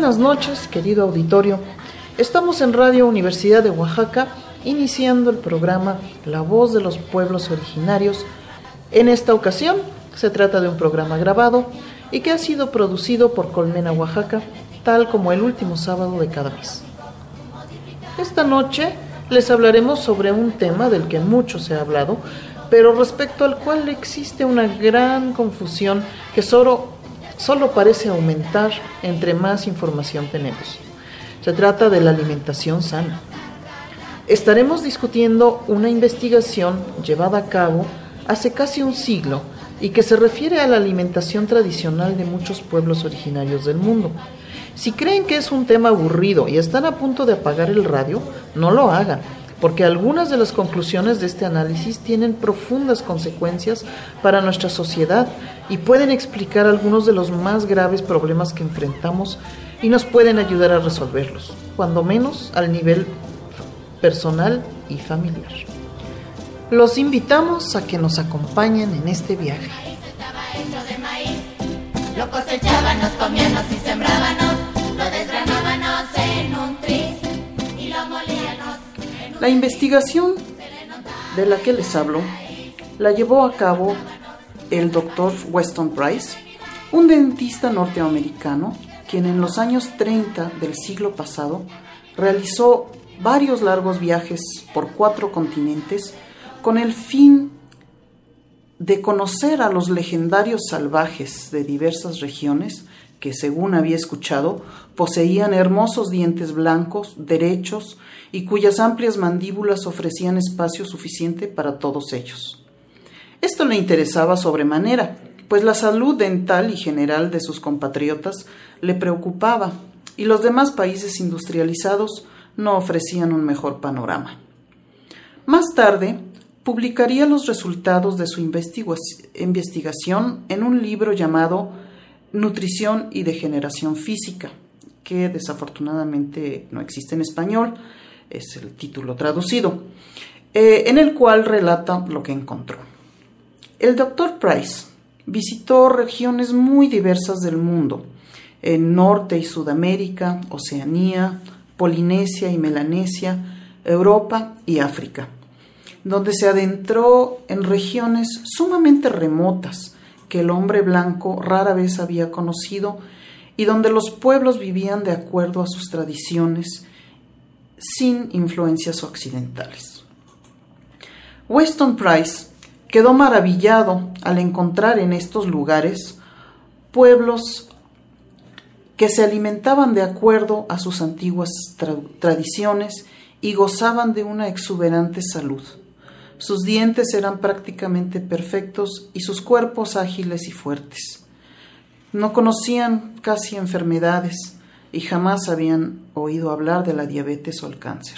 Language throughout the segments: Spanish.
Buenas noches, querido auditorio. Estamos en Radio Universidad de Oaxaca, iniciando el programa La Voz de los Pueblos Originarios. En esta ocasión, se trata de un programa grabado y que ha sido producido por Colmena Oaxaca, tal como el último sábado de cada mes. Esta noche les hablaremos sobre un tema del que mucho se ha hablado, pero respecto al cual existe una gran confusión que solo parece aumentar entre más información tenemos. Se trata de la alimentación sana. Estaremos discutiendo una investigación llevada a cabo hace casi un siglo y que se refiere a la alimentación tradicional de muchos pueblos originarios del mundo. Si creen que es un tema aburrido y están a punto de apagar el radio, no lo hagan, porque algunas de las conclusiones de este análisis tienen profundas consecuencias para nuestra sociedad y pueden explicar algunos de los más graves problemas que enfrentamos y nos pueden ayudar a resolverlos, cuando menos al nivel personal y familiar. Los invitamos a que nos acompañen en este viaje. Lo cosechábamos, comíamos y sembrábamos, lo desgranábamos en un tris y lo molíamos. La investigación de la que les hablo la llevó a cabo el Dr. Weston Price, un dentista norteamericano, quien en los años 30 del siglo pasado realizó varios largos viajes por 4 continentes con el fin de conocer a los legendarios salvajes de diversas regiones que, según había escuchado, poseían hermosos dientes blancos, derechos, y cuyas amplias mandíbulas ofrecían espacio suficiente para todos ellos. Esto le interesaba sobremanera, pues la salud dental y general de sus compatriotas le preocupaba, y los demás países industrializados no ofrecían un mejor panorama. Más tarde, publicaría los resultados de su investigación en un libro llamado Nutrición y Degeneración Física, que desafortunadamente no existe en español, es el título traducido, en el cual relata lo que encontró. El Dr. Price visitó regiones muy diversas del mundo, en Norte y Sudamérica, Oceanía, Polinesia y Melanesia, Europa y África, donde se adentró en regiones sumamente remotas que el hombre blanco rara vez había conocido y donde los pueblos vivían de acuerdo a sus tradiciones sin influencias occidentales. Weston Price quedó maravillado al encontrar en estos lugares pueblos que se alimentaban de acuerdo a sus antiguas tradiciones y gozaban de una exuberante salud. Sus dientes eran prácticamente perfectos y sus cuerpos ágiles y fuertes. No conocían casi enfermedades y jamás habían oído hablar de la diabetes o el cáncer.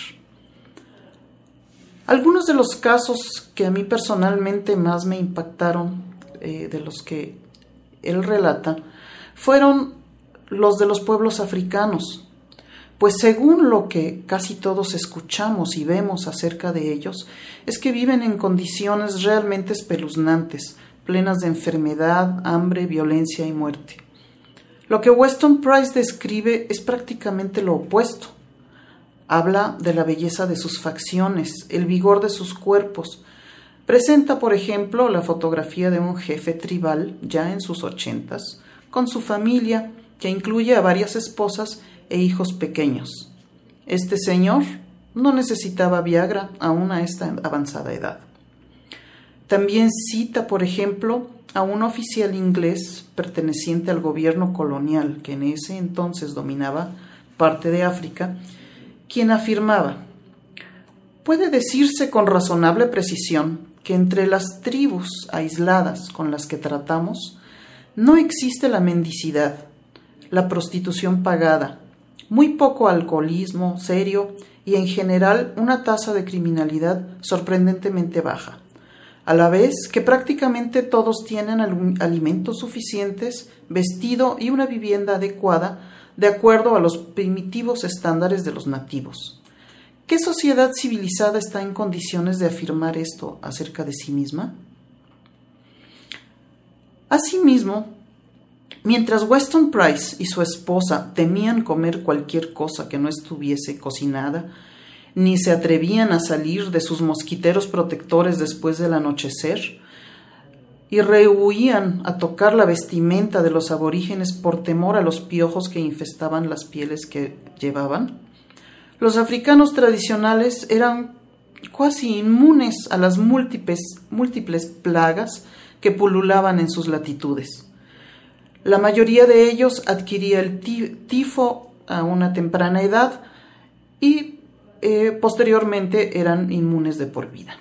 Algunos de los casos que a mí personalmente más me impactaron, de los que él relata, fueron los de los pueblos africanos, pues según lo que casi todos escuchamos y vemos acerca de ellos, es que viven en condiciones realmente espeluznantes, plenas de enfermedad, hambre, violencia y muerte. Lo que Weston Price describe es prácticamente lo opuesto. Habla de la belleza de sus facciones, el vigor de sus cuerpos. Presenta, por ejemplo, la fotografía de un jefe tribal, ya en sus 80s, con su familia, que incluye a varias esposas e hijos pequeños. Este señor no necesitaba Viagra aún a esta avanzada edad. También cita, por ejemplo, a un oficial inglés perteneciente al gobierno colonial que en ese entonces dominaba parte de África, quien afirmaba: puede decirse con razonable precisión que entre las tribus aisladas con las que tratamos no existe la mendicidad, la prostitución pagada, muy poco alcoholismo serio y en general una tasa de criminalidad sorprendentemente baja, a la vez que prácticamente todos tienen alimentos suficientes, vestido y una vivienda adecuada de acuerdo a los primitivos estándares de los nativos. ¿Qué sociedad civilizada está en condiciones de afirmar esto acerca de sí misma? Asimismo, Mientras Weston Price y su esposa temían comer cualquier cosa que no estuviese cocinada, ni se atrevían a salir de sus mosquiteros protectores después del anochecer, y rehuían a tocar la vestimenta de los aborígenes por temor a los piojos que infestaban las pieles que llevaban, los africanos tradicionales eran casi inmunes a las múltiples plagas que pululaban en sus latitudes. La mayoría de ellos adquiría el tifo a una temprana edad y posteriormente eran inmunes de por vida.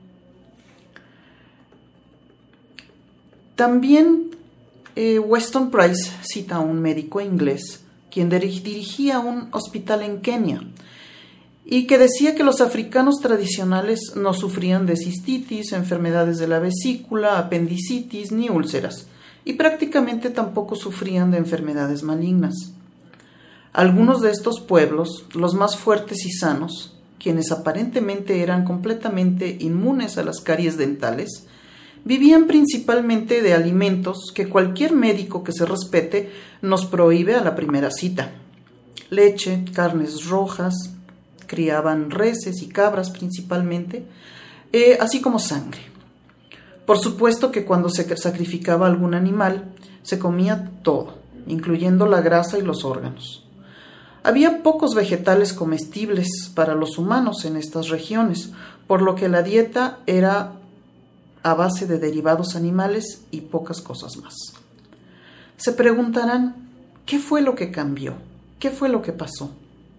También Weston Price cita a un médico inglés quien dirigía un hospital en Kenia y que decía que los africanos tradicionales no sufrían de cistitis, enfermedades de la vesícula, apendicitis ni úlceras, y prácticamente tampoco sufrían de enfermedades malignas. Algunos de estos pueblos, los más fuertes y sanos, quienes aparentemente eran completamente inmunes a las caries dentales, vivían principalmente de alimentos que cualquier médico que se respete nos prohíbe a la primera cita: leche, carnes rojas, criaban reses y cabras principalmente, así como sangre. Por supuesto que cuando se sacrificaba algún animal, se comía todo, incluyendo la grasa y los órganos. Había pocos vegetales comestibles para los humanos en estas regiones, por lo que la dieta era a base de derivados animales y pocas cosas más. Se preguntarán, ¿qué fue lo que cambió? ¿Qué fue lo que pasó?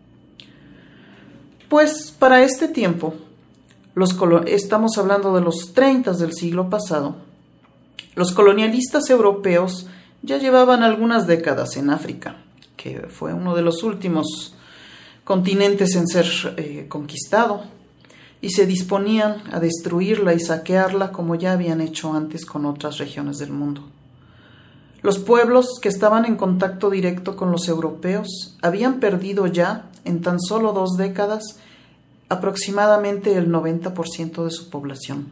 Pues para este tiempo, estamos hablando de los 30 del siglo pasado, los colonialistas europeos ya llevaban algunas décadas en África, que fue uno de los últimos continentes en ser conquistado, y se disponían a destruirla y saquearla como ya habían hecho antes con otras regiones del mundo. Los pueblos que estaban en contacto directo con los europeos habían perdido ya, en tan solo 2 décadas, aproximadamente el 90% de su población.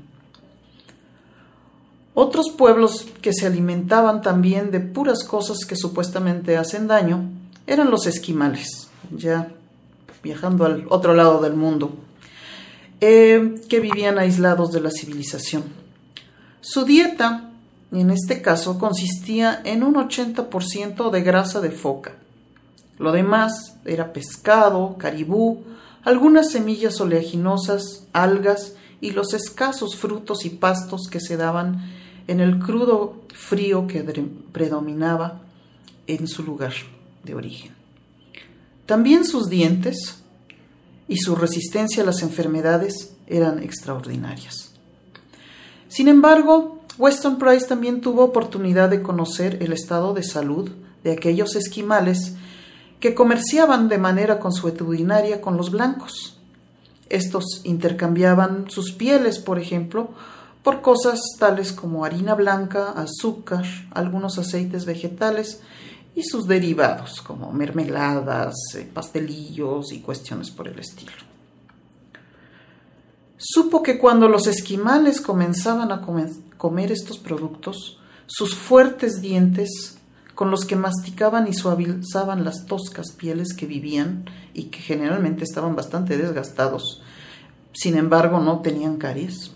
Otros pueblos que se alimentaban también de puras cosas que supuestamente hacen daño eran los esquimales, ya viajando al otro lado del mundo, que vivían aislados de la civilización. Su dieta, en este caso, consistía en un 80% de grasa de foca. Lo demás era pescado, caribú, algunas semillas oleaginosas, algas y los escasos frutos y pastos que se daban en el crudo frío que predominaba en su lugar de origen. También sus dientes y su resistencia a las enfermedades eran extraordinarias. Sin embargo, Weston Price también tuvo oportunidad de conocer el estado de salud de aquellos esquimales que comerciaban de manera consuetudinaria con los blancos. Estos intercambiaban sus pieles, por ejemplo, por cosas tales como harina blanca, azúcar, algunos aceites vegetales y sus derivados, como mermeladas, pastelillos y cuestiones por el estilo. Supo que cuando los esquimales comenzaban a comer estos productos, sus fuertes dientes, con los que masticaban y suavizaban las toscas pieles que vivían y que generalmente estaban bastante desgastados, sin embargo no tenían caries.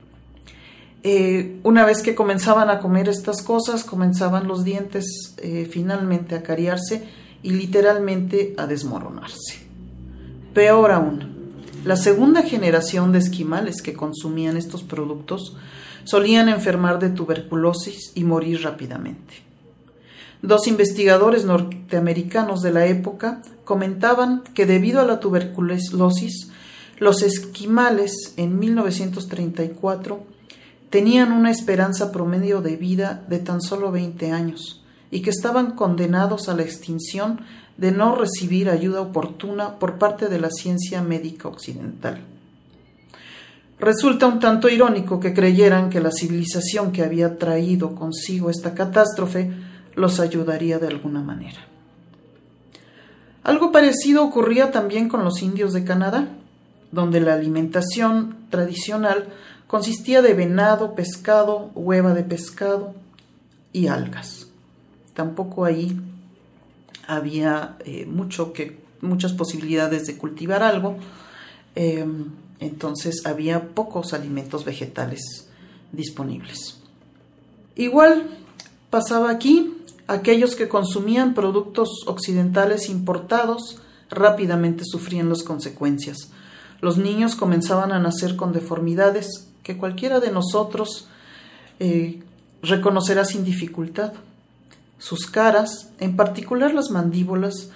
Una vez que comenzaban a comer estas cosas, comenzaban los dientes finalmente a cariarse y literalmente a desmoronarse. Peor aún, la segunda generación de esquimales que consumían estos productos solían enfermar de tuberculosis y morir rápidamente. 2 investigadores norteamericanos de la época comentaban que debido a la tuberculosis, los esquimales en 1934 tenían una esperanza promedio de vida de tan solo 20 años y que estaban condenados a la extinción de no recibir ayuda oportuna por parte de la ciencia médica occidental. Resulta un tanto irónico que creyeran que la civilización que había traído consigo esta catástrofe los ayudaría de alguna manera. Algo parecido ocurría también con los indios de Canadá, donde la alimentación tradicional consistía de venado, pescado, hueva de pescado y algas. tampoco ahí había muchas posibilidades de cultivar algo, entonces había pocos alimentos vegetales disponibles. Igual pasaba aquí, aquellos que consumían productos occidentales importados rápidamente sufrían las consecuencias. Los niños comenzaban a nacer con deformidades que cualquiera de nosotros reconocerá sin dificultad. Sus caras, en particular las mandíbulas,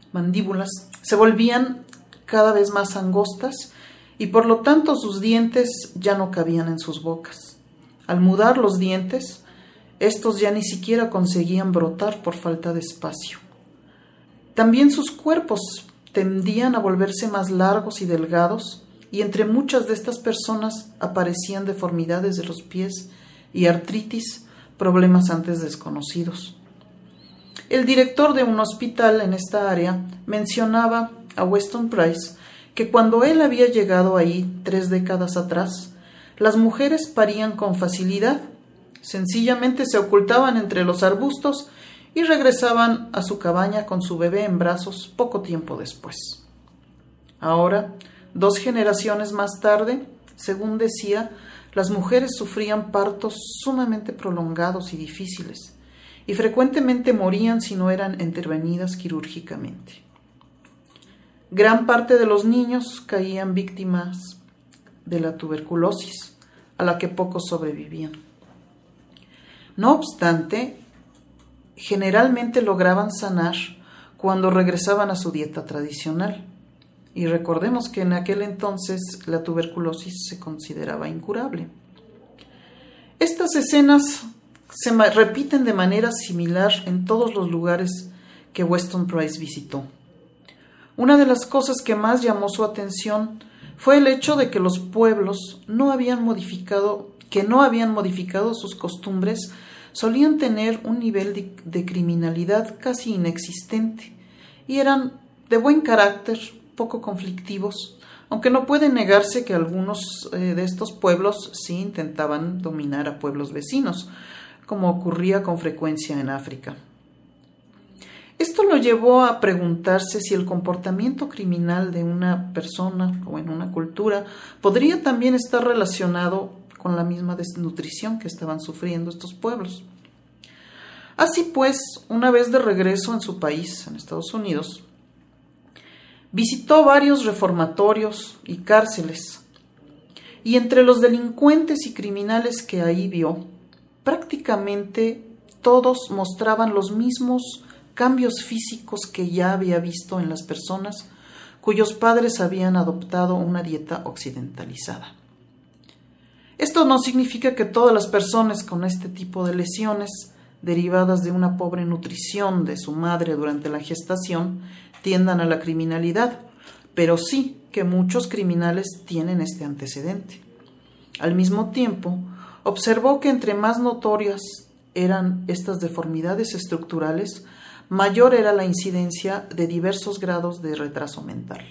se volvían cada vez más angostas y por lo tanto sus dientes ya no cabían en sus bocas. Al mudar los dientes, estos ya ni siquiera conseguían brotar por falta de espacio. También sus cuerpos tendían a volverse más largos y delgados, y entre muchas de estas personas aparecían deformidades de los pies y artritis, problemas antes desconocidos. El director de un hospital en esta área mencionaba a Weston Price que cuando él había llegado ahí 3 décadas atrás, las mujeres parían con facilidad, sencillamente se ocultaban entre los arbustos y regresaban a su cabaña con su bebé en brazos poco tiempo después. Ahora, 2 generaciones más tarde, según decía, las mujeres sufrían partos sumamente prolongados y difíciles, y frecuentemente morían si no eran intervenidas quirúrgicamente. Gran parte de los niños caían víctimas de la tuberculosis, a la que pocos sobrevivían. No obstante, generalmente lograban sanar cuando regresaban a su dieta tradicional. Y recordemos que en aquel entonces la tuberculosis se consideraba incurable. Estas escenas se repiten de manera similar en todos los lugares que Weston Price visitó. Una de las cosas que más llamó su atención fue el hecho de que los pueblos que no habían modificado sus costumbres solían tener un nivel de criminalidad casi inexistente y eran de buen carácter, poco conflictivos, aunque no puede negarse que algunos de estos pueblos sí intentaban dominar a pueblos vecinos, como ocurría con frecuencia en África. Esto lo llevó a preguntarse si el comportamiento criminal de una persona o en una cultura podría también estar relacionado con la misma desnutrición que estaban sufriendo estos pueblos. Así pues, una vez de regreso en su país, en Estados Unidos, visitó varios reformatorios y cárceles, y entre los delincuentes y criminales que ahí vio, prácticamente todos mostraban los mismos cambios físicos que ya había visto en las personas cuyos padres habían adoptado una dieta occidentalizada. Esto no significa que todas las personas con este tipo de lesiones derivadas de una pobre nutrición de su madre durante la gestación tiendan a la criminalidad, pero sí que muchos criminales tienen este antecedente. Al mismo tiempo, observó que entre más notorias eran estas deformidades estructurales, mayor era la incidencia de diversos grados de retraso mental.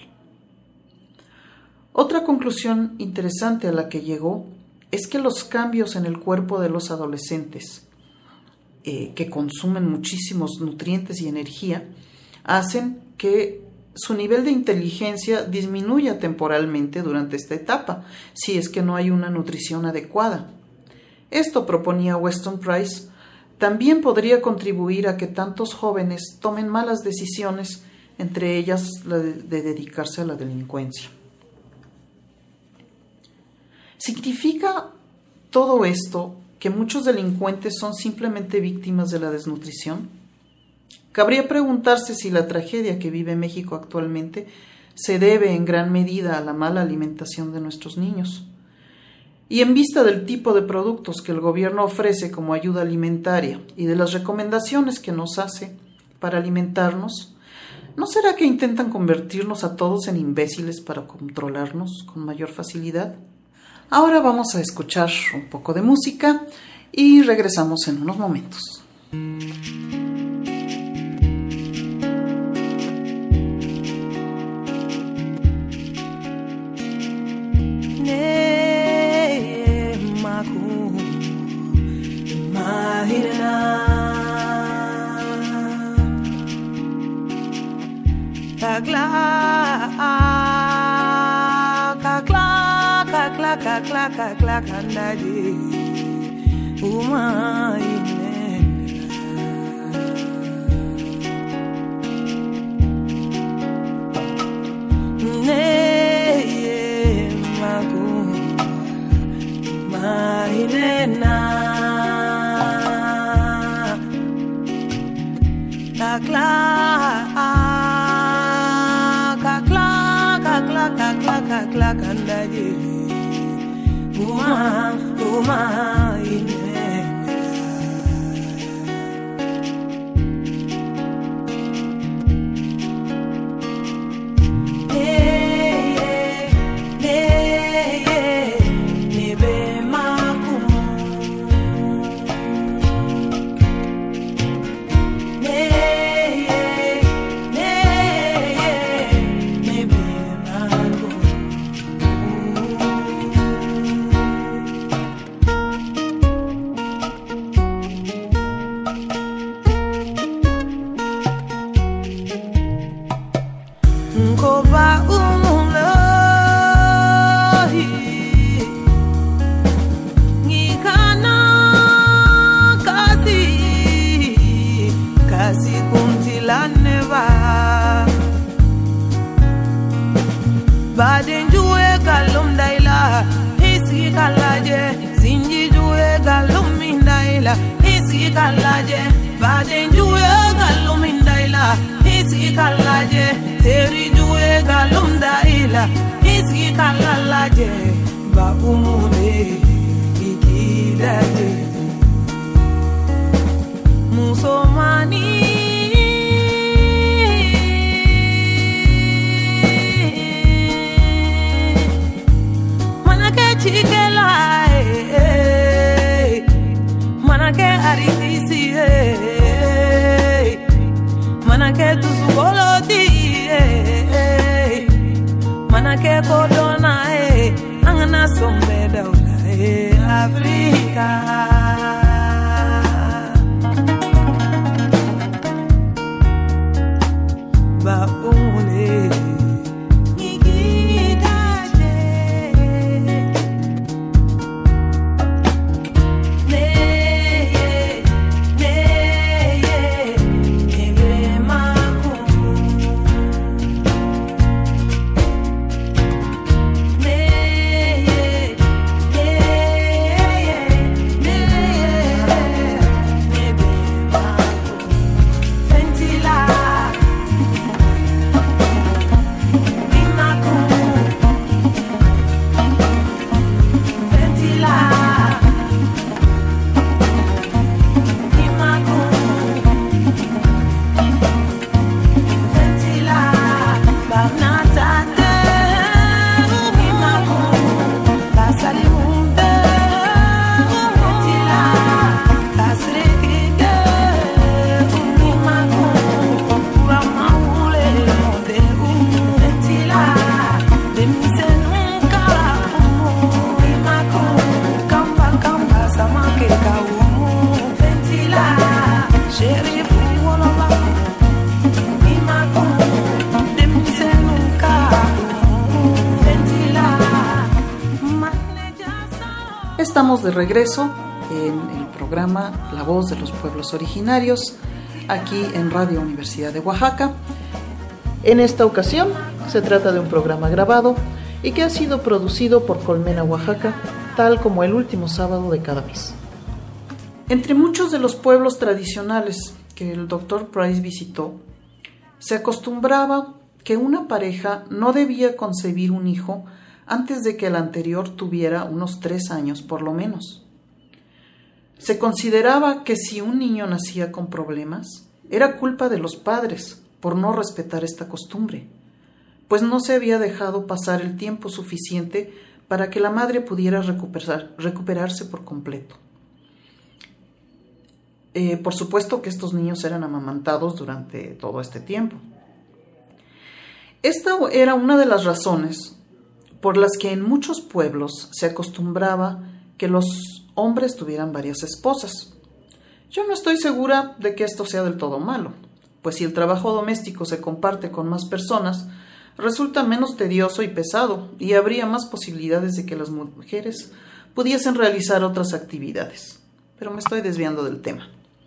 Otra conclusión interesante a la que llegó es que los cambios en el cuerpo de los adolescentes, que consumen muchísimos nutrientes y energía, hacen que su nivel de inteligencia disminuya temporalmente durante esta etapa, si es que no hay una nutrición adecuada. Esto, proponía Weston Price, también podría contribuir a que tantos jóvenes tomen malas decisiones, entre ellas la de dedicarse a la delincuencia. ¿Significa todo esto que muchos delincuentes son simplemente víctimas de la desnutrición? Cabría preguntarse si la tragedia que vive México actualmente se debe en gran medida a la mala alimentación de nuestros niños. Y en vista del tipo de productos que el gobierno ofrece como ayuda alimentaria y de las recomendaciones que nos hace para alimentarnos, ¿no será que intentan convertirnos a todos en imbéciles para controlarnos con mayor facilidad? Ahora vamos a escuchar un poco de música y regresamos en unos momentos. claca ndaje uma ne magu mahinena la claca ndaje uma Estamos de regreso en el programa La Voz de los Pueblos Originarios, aquí en Radio Universidad de Oaxaca. En esta ocasión se trata de un programa grabado y que ha sido producido por Colmena Oaxaca, tal como el último sábado de cada mes. Entre muchos de los pueblos tradicionales que el Dr. Price visitó, se acostumbraba que una pareja no debía concebir un hijo antes de que el anterior tuviera unos 3 años por lo menos. Se consideraba que si un niño nacía con problemas, era culpa de los padres por no respetar esta costumbre, pues no se había dejado pasar el tiempo suficiente para que la madre pudiera recuperarse por completo. Por supuesto que estos niños eran amamantados durante todo este tiempo. Esta era una de las razones por las que en muchos pueblos se acostumbraba que los hombres tuvieran varias esposas. Yo no estoy segura de que esto sea del todo malo, pues si el trabajo doméstico se comparte con más personas, resulta menos tedioso y pesado, y habría más posibilidades de que las mujeres pudiesen realizar otras actividades. Pero me estoy desviando del tema.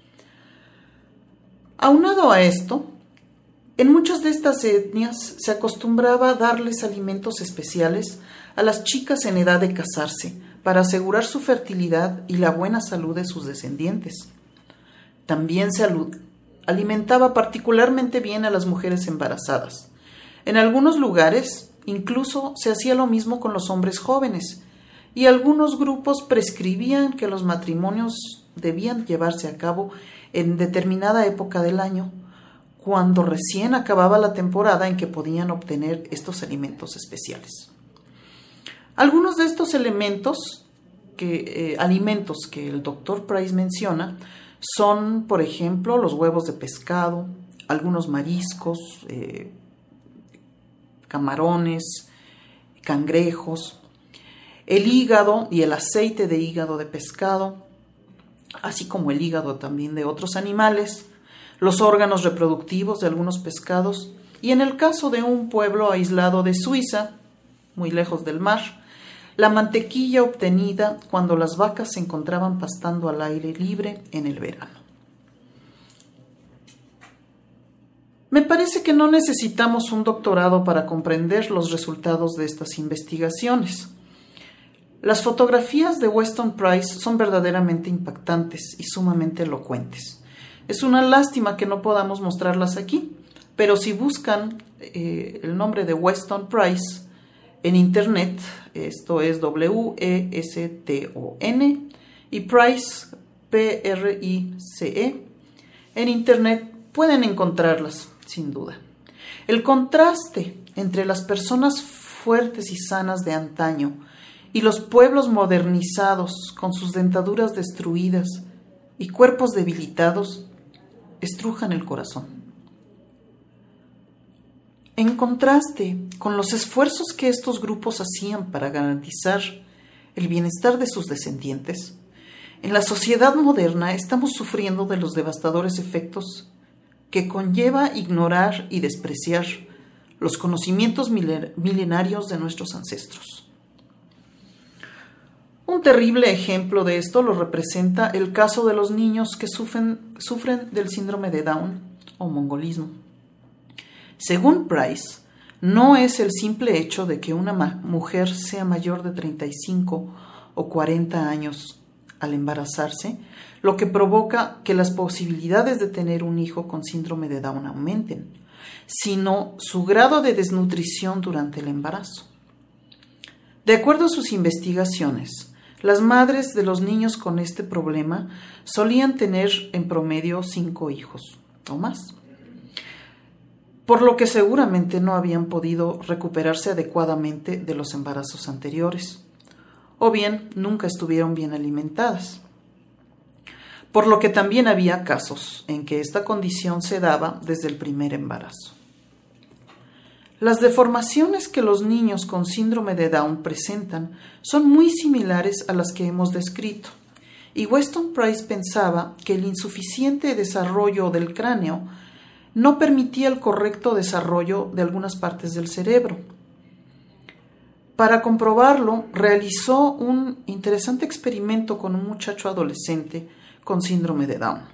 Aunado a esto, en muchas de estas etnias se acostumbraba a darles alimentos especiales a las chicas en edad de casarse para asegurar su fertilidad y la buena salud de sus descendientes. También se alimentaba particularmente bien a las mujeres embarazadas. En algunos lugares incluso se hacía lo mismo con los hombres jóvenes, y algunos grupos prescribían que los matrimonios debían llevarse a cabo en determinada época del año, cuando recién acababa la temporada en que podían obtener estos alimentos especiales. Algunos de estos alimentos que el Dr. Price menciona son, por ejemplo, los huevos de pescado, algunos mariscos, camarones, cangrejos, el hígado y el aceite de hígado de pescado, así como el hígado también de otros animales, los órganos reproductivos de algunos pescados, y en el caso de un pueblo aislado de Suiza, muy lejos del mar, la mantequilla obtenida cuando las vacas se encontraban pastando al aire libre en el verano. Me parece que no necesitamos un doctorado para comprender los resultados de estas investigaciones. Las fotografías de Weston Price son verdaderamente impactantes y sumamente elocuentes. Es una lástima que no podamos mostrarlas aquí, pero si buscan el nombre de Weston Price en internet, esto es W-E-S-T-O-N, y Price, P-R-I-C-E, en internet pueden encontrarlas, sin duda. El contraste entre las personas fuertes y sanas de antaño y los pueblos modernizados con sus dentaduras destruidas y cuerpos debilitados estrujan el corazón. En contraste con los esfuerzos que estos grupos hacían para garantizar el bienestar de sus descendientes, en la sociedad moderna estamos sufriendo de los devastadores efectos que conlleva ignorar y despreciar los conocimientos milenarios de nuestros ancestros. Un terrible ejemplo de esto lo representa el caso de los niños que sufren del síndrome de Down o mongolismo. Según Price, no es el simple hecho de que una mujer sea mayor de 35 o 40 años al embarazarse lo que provoca que las posibilidades de tener un hijo con síndrome de Down aumenten, sino su grado de desnutrición durante el embarazo. De acuerdo a sus investigaciones, las madres de los niños con este problema solían tener en promedio 5 hijos o más, por lo que seguramente no habían podido recuperarse adecuadamente de los embarazos anteriores, o bien nunca estuvieron bien alimentadas, por lo que también había casos en que esta condición se daba desde el primer embarazo. Las deformaciones que los niños con síndrome de Down presentan son muy similares a las que hemos descrito, y Weston Price pensaba que el insuficiente desarrollo del cráneo no permitía el correcto desarrollo de algunas partes del cerebro. Para comprobarlo, realizó un interesante experimento con un muchacho adolescente con síndrome de Down.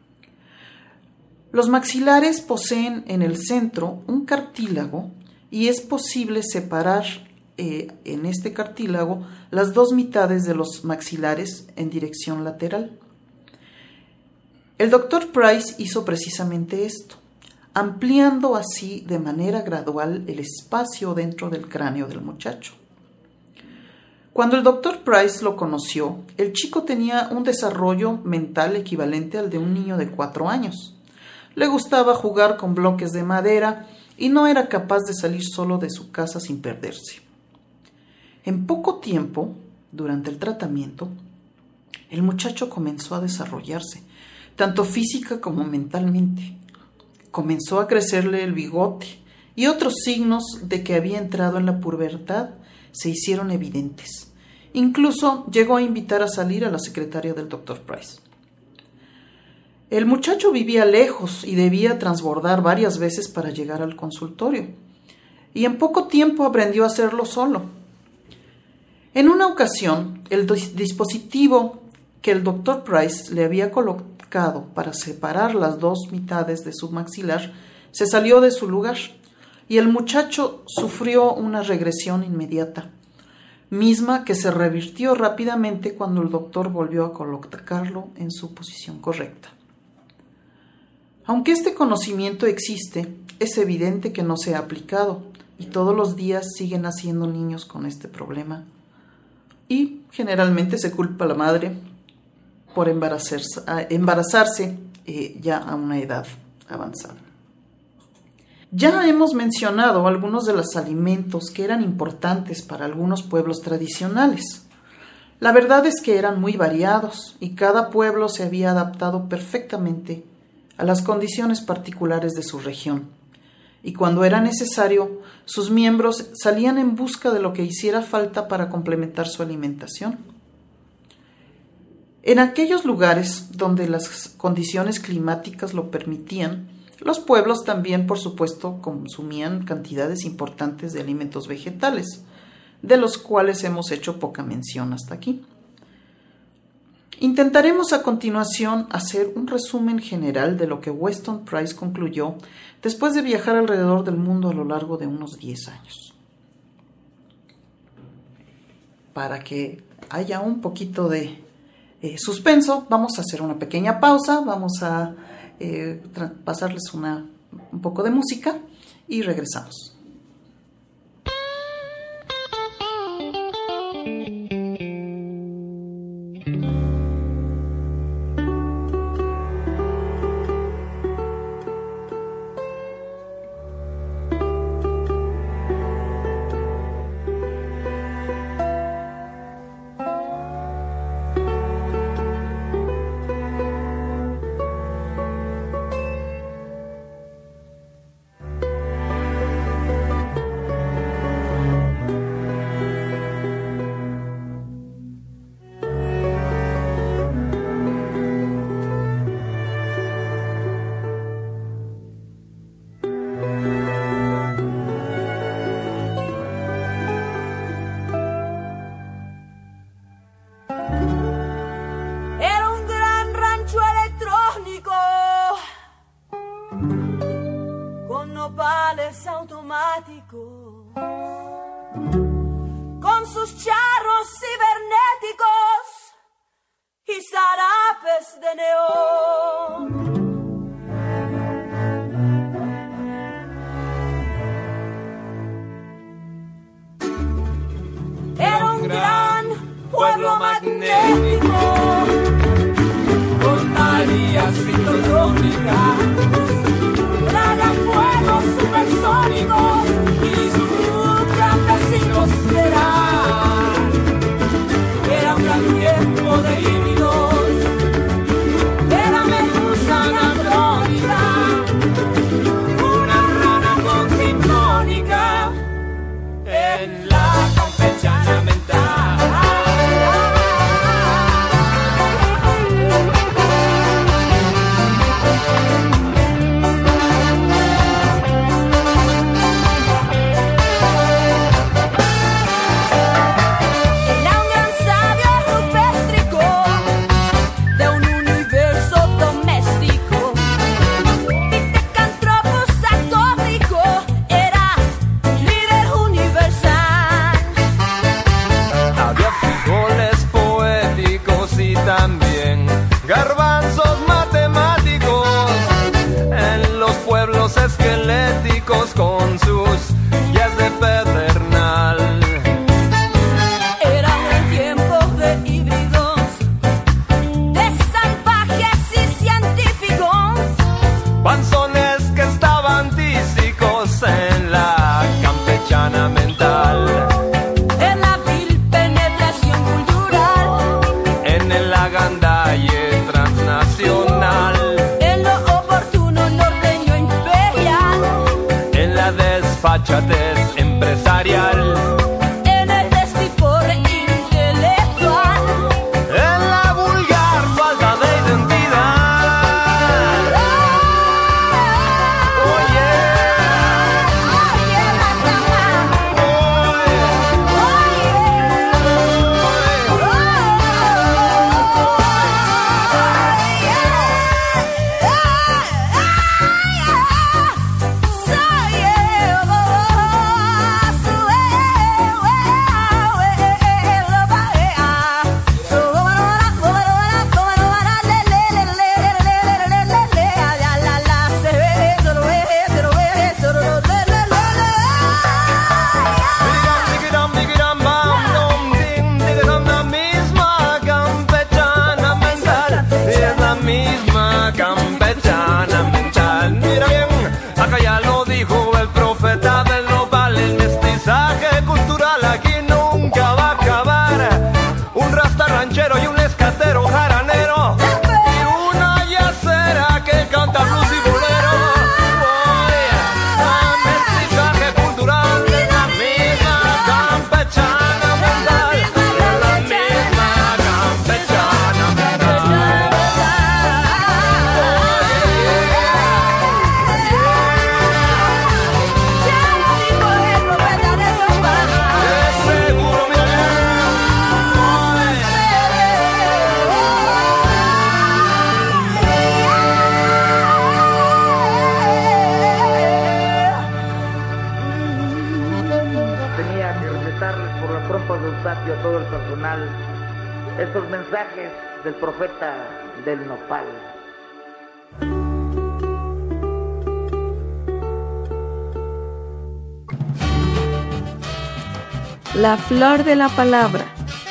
Los maxilares poseen en el centro un cartílago y es posible separar en este cartílago las dos mitades de los maxilares en dirección lateral. El Dr. Price hizo precisamente esto, ampliando así de manera gradual el espacio dentro del cráneo del muchacho. Cuando el Dr. Price lo conoció, el chico tenía un desarrollo mental equivalente al de un niño de 4 años. Le gustaba jugar con bloques de madera y no era capaz de salir solo de su casa sin perderse. En poco tiempo, durante el tratamiento, el muchacho comenzó a desarrollarse, tanto física como mentalmente. Comenzó a crecerle el bigote y otros signos de que había entrado en la pubertad se hicieron evidentes. Incluso llegó a invitar a salir a la secretaria del Dr. Price. El muchacho vivía lejos y debía transbordar varias veces para llegar al consultorio. y en poco tiempo aprendió a hacerlo solo. En una ocasión, el dispositivo que el Dr. Price le había colocado para separar las dos mitades de su maxilar se salió de su lugar y el muchacho sufrió una regresión inmediata, misma que se revirtió rápidamente cuando el doctor volvió a colocarlo en su posición correcta. Aunque este conocimiento existe, es evidente que no se ha aplicado y todos los días siguen naciendo niños con este problema y generalmente se culpa a la madre por embarazarse ya a una edad avanzada. Ya hemos mencionado algunos de los alimentos que eran importantes para algunos pueblos tradicionales. La verdad es que eran muy variados y cada pueblo se había adaptado perfectamente a las condiciones particulares de su región. Y cuando era necesario, sus miembros salían en busca de lo que hiciera falta para complementar su alimentación. En aquellos lugares donde las condiciones climáticas lo permitían, los pueblos también, por supuesto, consumían cantidades importantes de alimentos vegetales, de los cuales hemos hecho poca mención hasta aquí. Intentaremos a continuación hacer un resumen general de lo que Weston Price concluyó después de viajar alrededor del mundo a lo largo de unos 10 años. Para que haya un poquito de suspenso, vamos a hacer una pequeña pausa, vamos a pasarles un poco de música y regresamos. Automáticos, con sus charros cibernéticos y zarapes de neón. Era un gran pueblo magnético, con áreas fitológicas, fuegos supersónicos y sus campesinos serán. Era un gran tiempo de híbridos, era medusa anacrónica, una rana con sinfónica en la campechana mental. También garbanzos matemáticos en los pueblos esqueléticos con sus guías de pedernal. Era un tiempo de híbridos, de salvajes y científicos, panzones que estaban tísicos en la campechana mental. Gandalle transnacional, en lo oportuno norteño imperial, en la desfachatez empresarial, en el destifor intelectual, en la vulgar falta de identidad. Oye, Paso Eustaquio, a todo el personal, estos mensajes del profeta del nopal. La flor de la palabra.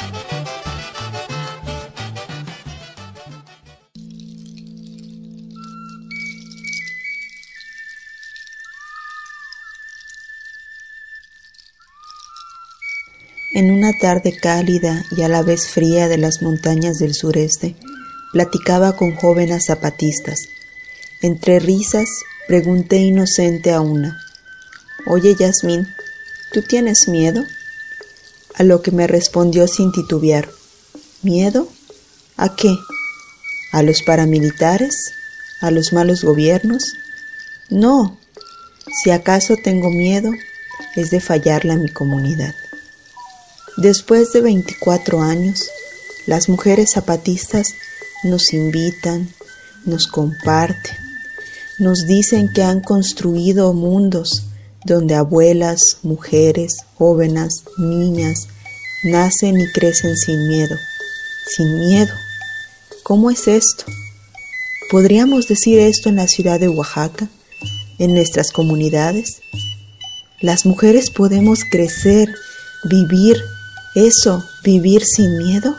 En una tarde cálida y a la vez fría de las montañas del sureste, platicaba con jóvenes zapatistas. Entre risas, pregunté inocente a una: «Oye, Yasmín, ¿tú tienes miedo?». A lo que me respondió sin titubear: «¿Miedo? ¿A qué? ¿A los paramilitares? ¿A los malos gobiernos? No, si acaso tengo miedo, es de fallarle a mi comunidad». Después de 24 años, las mujeres zapatistas nos invitan, nos comparten, nos dicen que han construido mundos donde abuelas, mujeres, jóvenes, niñas, nacen y crecen sin miedo. Sin miedo. ¿Cómo es esto? ¿Podríamos decir esto en la ciudad de Oaxaca, en nuestras comunidades? ¿Las mujeres podemos crecer, vivir eso, vivir sin miedo?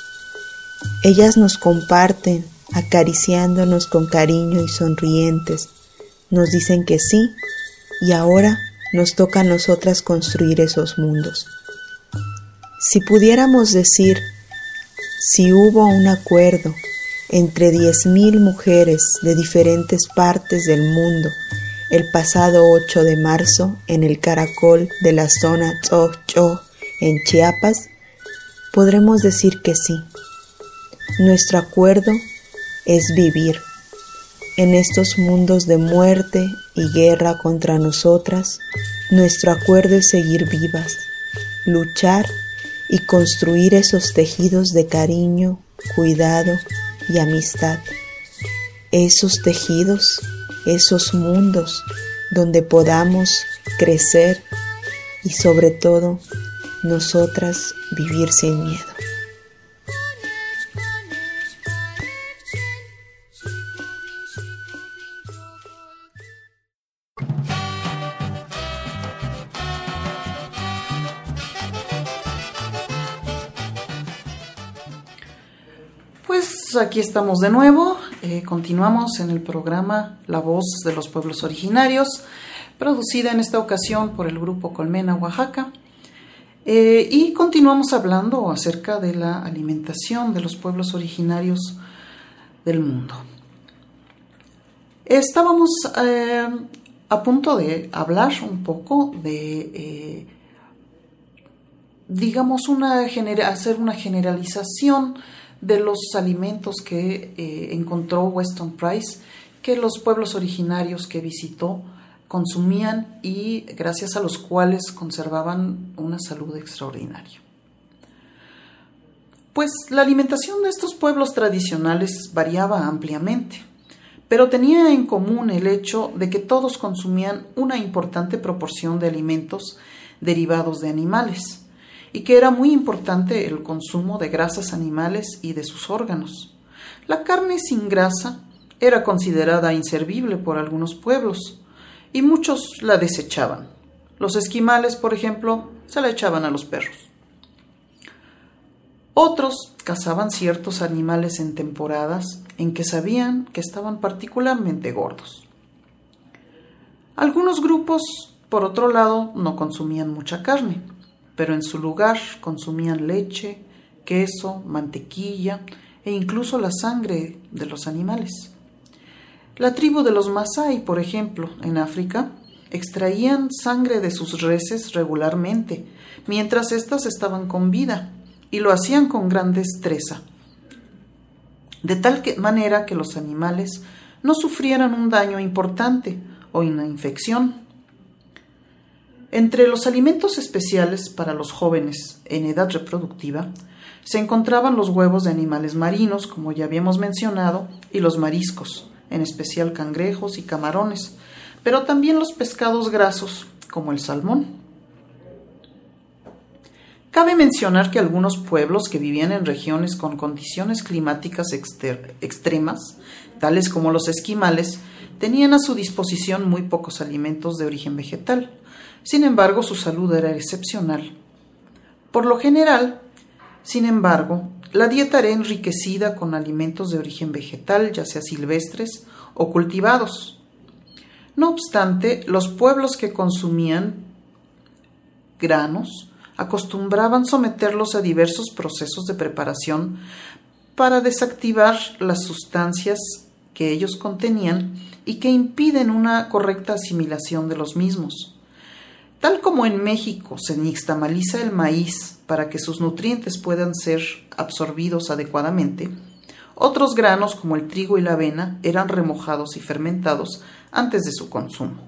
Ellas nos comparten, acariciándonos con cariño y sonrientes. Nos dicen que sí, y ahora nos toca a nosotras construir esos mundos. Si pudiéramos decir, si hubo un acuerdo entre 10,000 mujeres de diferentes partes del mundo el pasado 8 de marzo en el caracol de la zona Tzojcho en Chiapas, podremos decir que sí. Nuestro acuerdo es vivir en estos mundos de muerte y guerra contra nosotras. Nuestro acuerdo es seguir vivas, luchar y construir esos tejidos de cariño, cuidado y amistad. Esos tejidos, esos mundos donde podamos crecer y sobre todo nosotras vivir sin miedo. Pues aquí estamos de nuevo, continuamos en el programa La Voz de los Pueblos Originarios, producida en esta ocasión por el Grupo Colmena Oaxaca, y continuamos hablando acerca de la alimentación de los pueblos originarios del mundo. Estábamos a punto de hablar un poco de, hacer una generalización de los alimentos que encontró Weston Price, que los pueblos originarios que visitó consumían y gracias a los cuales conservaban una salud extraordinaria. Pues la alimentación de estos pueblos tradicionales variaba ampliamente, pero tenía en común el hecho de que todos consumían una importante proporción de alimentos derivados de animales, y que era muy importante el consumo de grasas animales y de sus órganos. La carne sin grasa era considerada inservible por algunos pueblos, y muchos la desechaban. Los esquimales, por ejemplo, se la echaban a los perros. Otros cazaban ciertos animales en temporadas en que sabían que estaban particularmente gordos. Algunos grupos, por otro lado, no consumían mucha carne, pero en su lugar consumían leche, queso, mantequilla e incluso la sangre de los animales. La tribu de los Masái, por ejemplo, en África, extraían sangre de sus reses regularmente, mientras éstas estaban con vida, y lo hacían con gran destreza, de tal manera que los animales no sufrieran un daño importante o una infección. Entre los alimentos especiales para los jóvenes en edad reproductiva se encontraban los huevos de animales marinos, como ya habíamos mencionado, y los mariscos, en especial cangrejos y camarones, pero también los pescados grasos, como el salmón. Cabe mencionar que algunos pueblos que vivían en regiones con condiciones climáticas extremas, tales como los esquimales, tenían a su disposición muy pocos alimentos de origen vegetal. Sin embargo, su salud era excepcional. Por lo general, sin embargo, la dieta era enriquecida con alimentos de origen vegetal, ya sea silvestres o cultivados. No obstante, los pueblos que consumían granos acostumbraban someterlos a diversos procesos de preparación para desactivar las sustancias que ellos contenían y que impiden una correcta asimilación de los mismos. Tal como en México se nixtamaliza el maíz para que sus nutrientes puedan ser absorbidos adecuadamente, otros granos como el trigo y la avena eran remojados y fermentados antes de su consumo.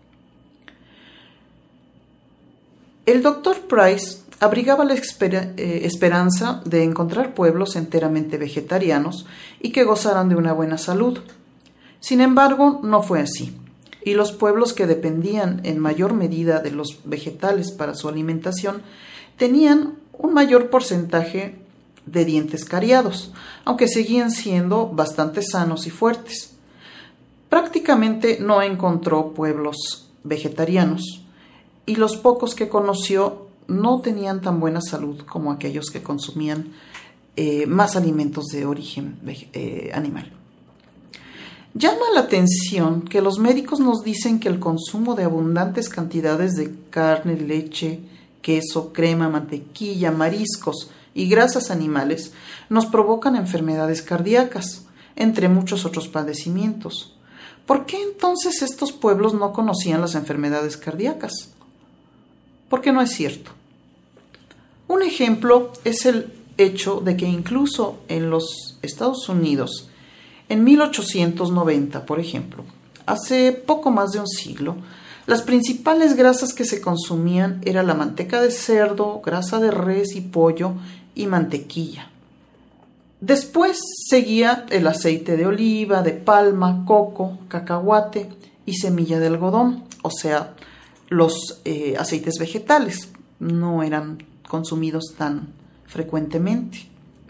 El Dr. Price abrigaba la esperanza de encontrar pueblos enteramente vegetarianos y que gozaran de una buena salud. Sin embargo, no fue así, y los pueblos que dependían en mayor medida de los vegetales para su alimentación tenían un mayor porcentaje de dientes cariados, aunque seguían siendo bastante sanos y fuertes. Prácticamente no encontró pueblos vegetarianos, y los pocos que conoció no tenían tan buena salud como aquellos que consumían más alimentos de origen animal. Llama la atención que los médicos nos dicen que el consumo de abundantes cantidades de carne, leche, queso, crema, mantequilla, mariscos y grasas animales nos provocan enfermedades cardíacas, entre muchos otros padecimientos. ¿Por qué entonces estos pueblos no conocían las enfermedades cardíacas? Porque no es cierto. Un ejemplo es el hecho de que incluso en los Estados Unidos, en 1890, por ejemplo, hace poco más de un siglo, las principales grasas que se consumían eran la manteca de cerdo, grasa de res y pollo y mantequilla. Después seguía el aceite de oliva, de palma, coco, cacahuate y semilla de algodón, o sea, los aceites vegetales no eran consumidos tan frecuentemente.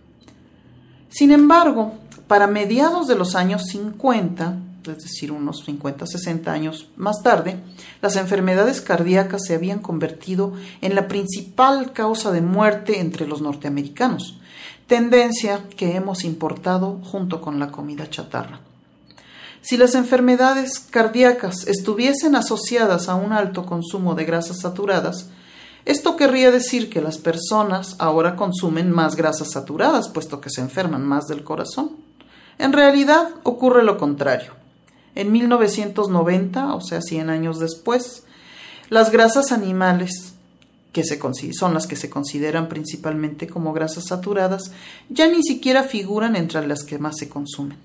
Sin embargo, para mediados de los años 50, es decir, unos 50, 60 años más tarde, las enfermedades cardíacas se habían convertido en la principal causa de muerte entre los norteamericanos, tendencia que hemos importado junto con la comida chatarra. Si las enfermedades cardíacas estuviesen asociadas a un alto consumo de grasas saturadas, esto querría decir que las personas ahora consumen más grasas saturadas, puesto que se enferman más del corazón. En realidad ocurre lo contrario. En 1990, o sea, 100 años después, las grasas animales, que son las que se consideran principalmente como grasas saturadas, ya ni siquiera figuran entre las que más se consumen.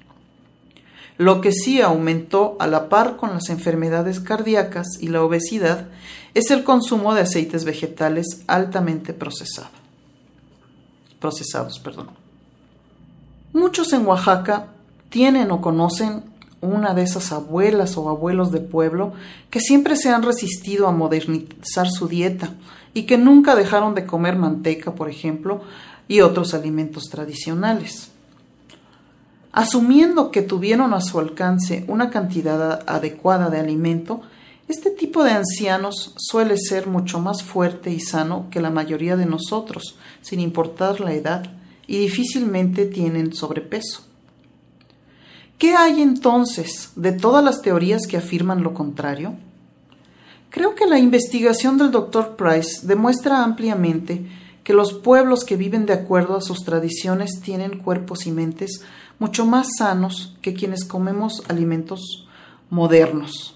Lo que sí aumentó a la par con las enfermedades cardíacas y la obesidad es el consumo de aceites vegetales altamente procesados. Muchos en Oaxaca tienen o conocen una de esas abuelas o abuelos de pueblo que siempre se han resistido a modernizar su dieta y que nunca dejaron de comer manteca, por ejemplo, y otros alimentos tradicionales. Asumiendo que tuvieron a su alcance una cantidad adecuada de alimento, este tipo de ancianos suele ser mucho más fuerte y sano que la mayoría de nosotros, sin importar la edad, y difícilmente tienen sobrepeso. ¿Qué hay entonces de todas las teorías que afirman lo contrario? Creo que la investigación del Dr. Price demuestra ampliamente que los pueblos que viven de acuerdo a sus tradiciones tienen cuerpos y mentes mucho más sanos que quienes comemos alimentos modernos.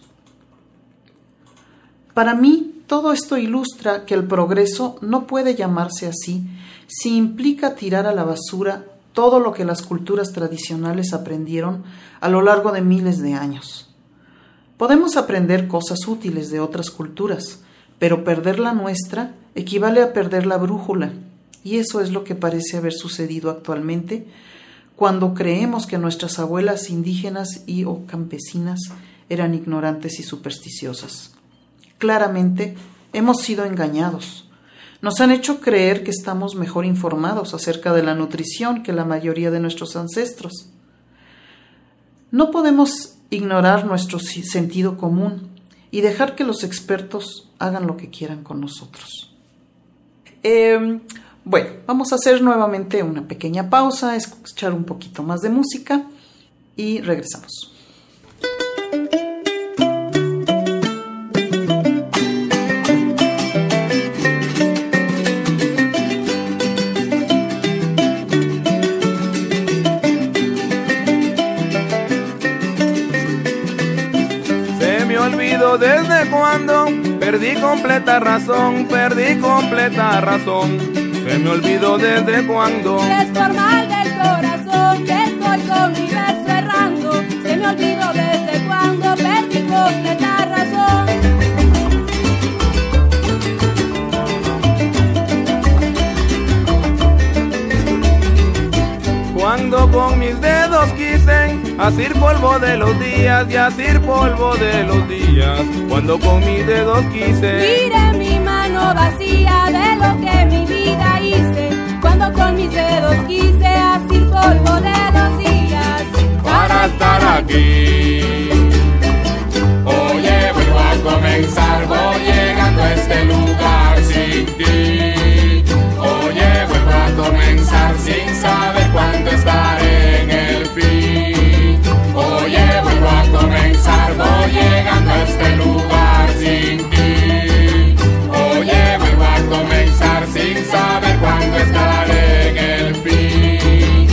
Para mí, todo esto ilustra que el progreso no puede llamarse así si implica tirar a la basura todo lo que las culturas tradicionales aprendieron a lo largo de miles de años. Podemos aprender cosas útiles de otras culturas, pero perder la nuestra equivale a perder la brújula, y eso es lo que parece haber sucedido actualmente cuando creemos que nuestras abuelas indígenas y o campesinas eran ignorantes y supersticiosas. Claramente hemos sido engañados. Nos han hecho creer que estamos mejor informados acerca de la nutrición que la mayoría de nuestros ancestros. No podemos ignorar nuestro sentido común y dejar que los expertos hagan lo que quieran con nosotros. Bueno, vamos a hacer nuevamente una pequeña pausa, escuchar un poquito más de música y regresamos. Desde cuando perdí completa razón. Se me olvidó desde cuando. Es por mal del corazón que estoy con mi verso errando. Se me olvidó desde cuando perdí completa razón. Cuando con mis dedos quise asir polvo de los días y asir polvo de los días. Cuando con mis dedos quise Mire mi mano vacía de lo que mi vida hice. Cuando con mis dedos quise asir polvo de los días. Para estar aquí. Oye, vuelvo a comenzar, voy llegando a este lugar sin ti. Oye, vuelvo a comenzar sin saber cuándo estaré en el fin. Oye, vuelvo a comenzar, voy llegando a este lugar sin ti. Oye, vuelvo a comenzar sin saber cuándo estaré en el fin.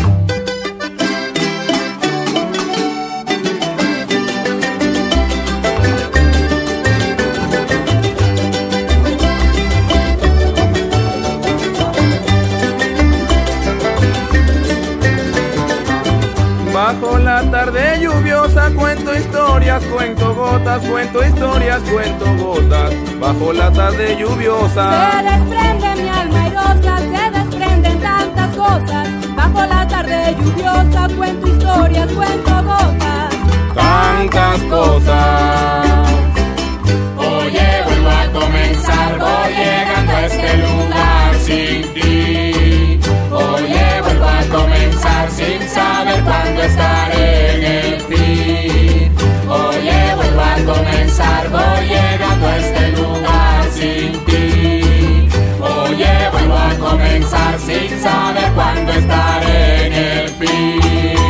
bajo la tarde lluviosa, cuento historias, cuento gotas, cuento historias, cuento gotas. Bajo la tarde lluviosa se desprende mi alma airosa, se desprenden tantas cosas. Bajo la tarde lluviosa cuento historias, cuento gotas. Tantas cosas. Oye, vuelvo a comenzar, voy llegando a este lugar sin ti. Oye, vuelvo a comenzar sin saber cuándo estaré en el fin. Oye, vuelvo a comenzar, voy llegando a este lugar sin ti. Oye, vuelvo a comenzar sin saber cuándo estaré en el fin.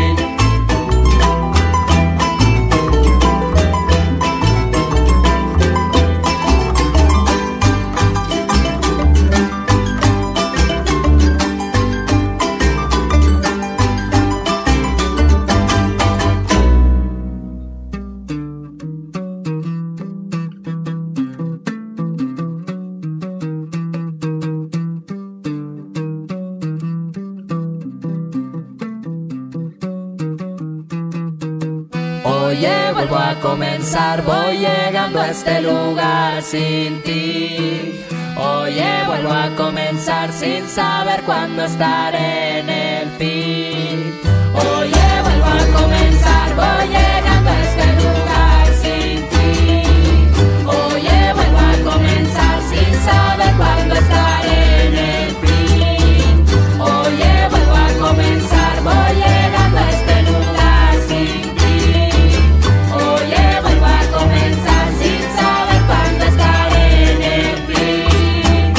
Oye, vuelvo a comenzar, voy llegando a este lugar sin ti. Oye, vuelvo a comenzar sin saber cuándo estaré en el fin. Oye, vuelvo a comenzar, voy llegando a este lugar sin ti. Oye, vuelvo a comenzar sin saber cuándo estaré en el fin. Oye, vuelvo a comenzar, voy llegando a este lugar sin ti. Oye, vuelvo a comenzar sin saber cuándo estaré en el fin.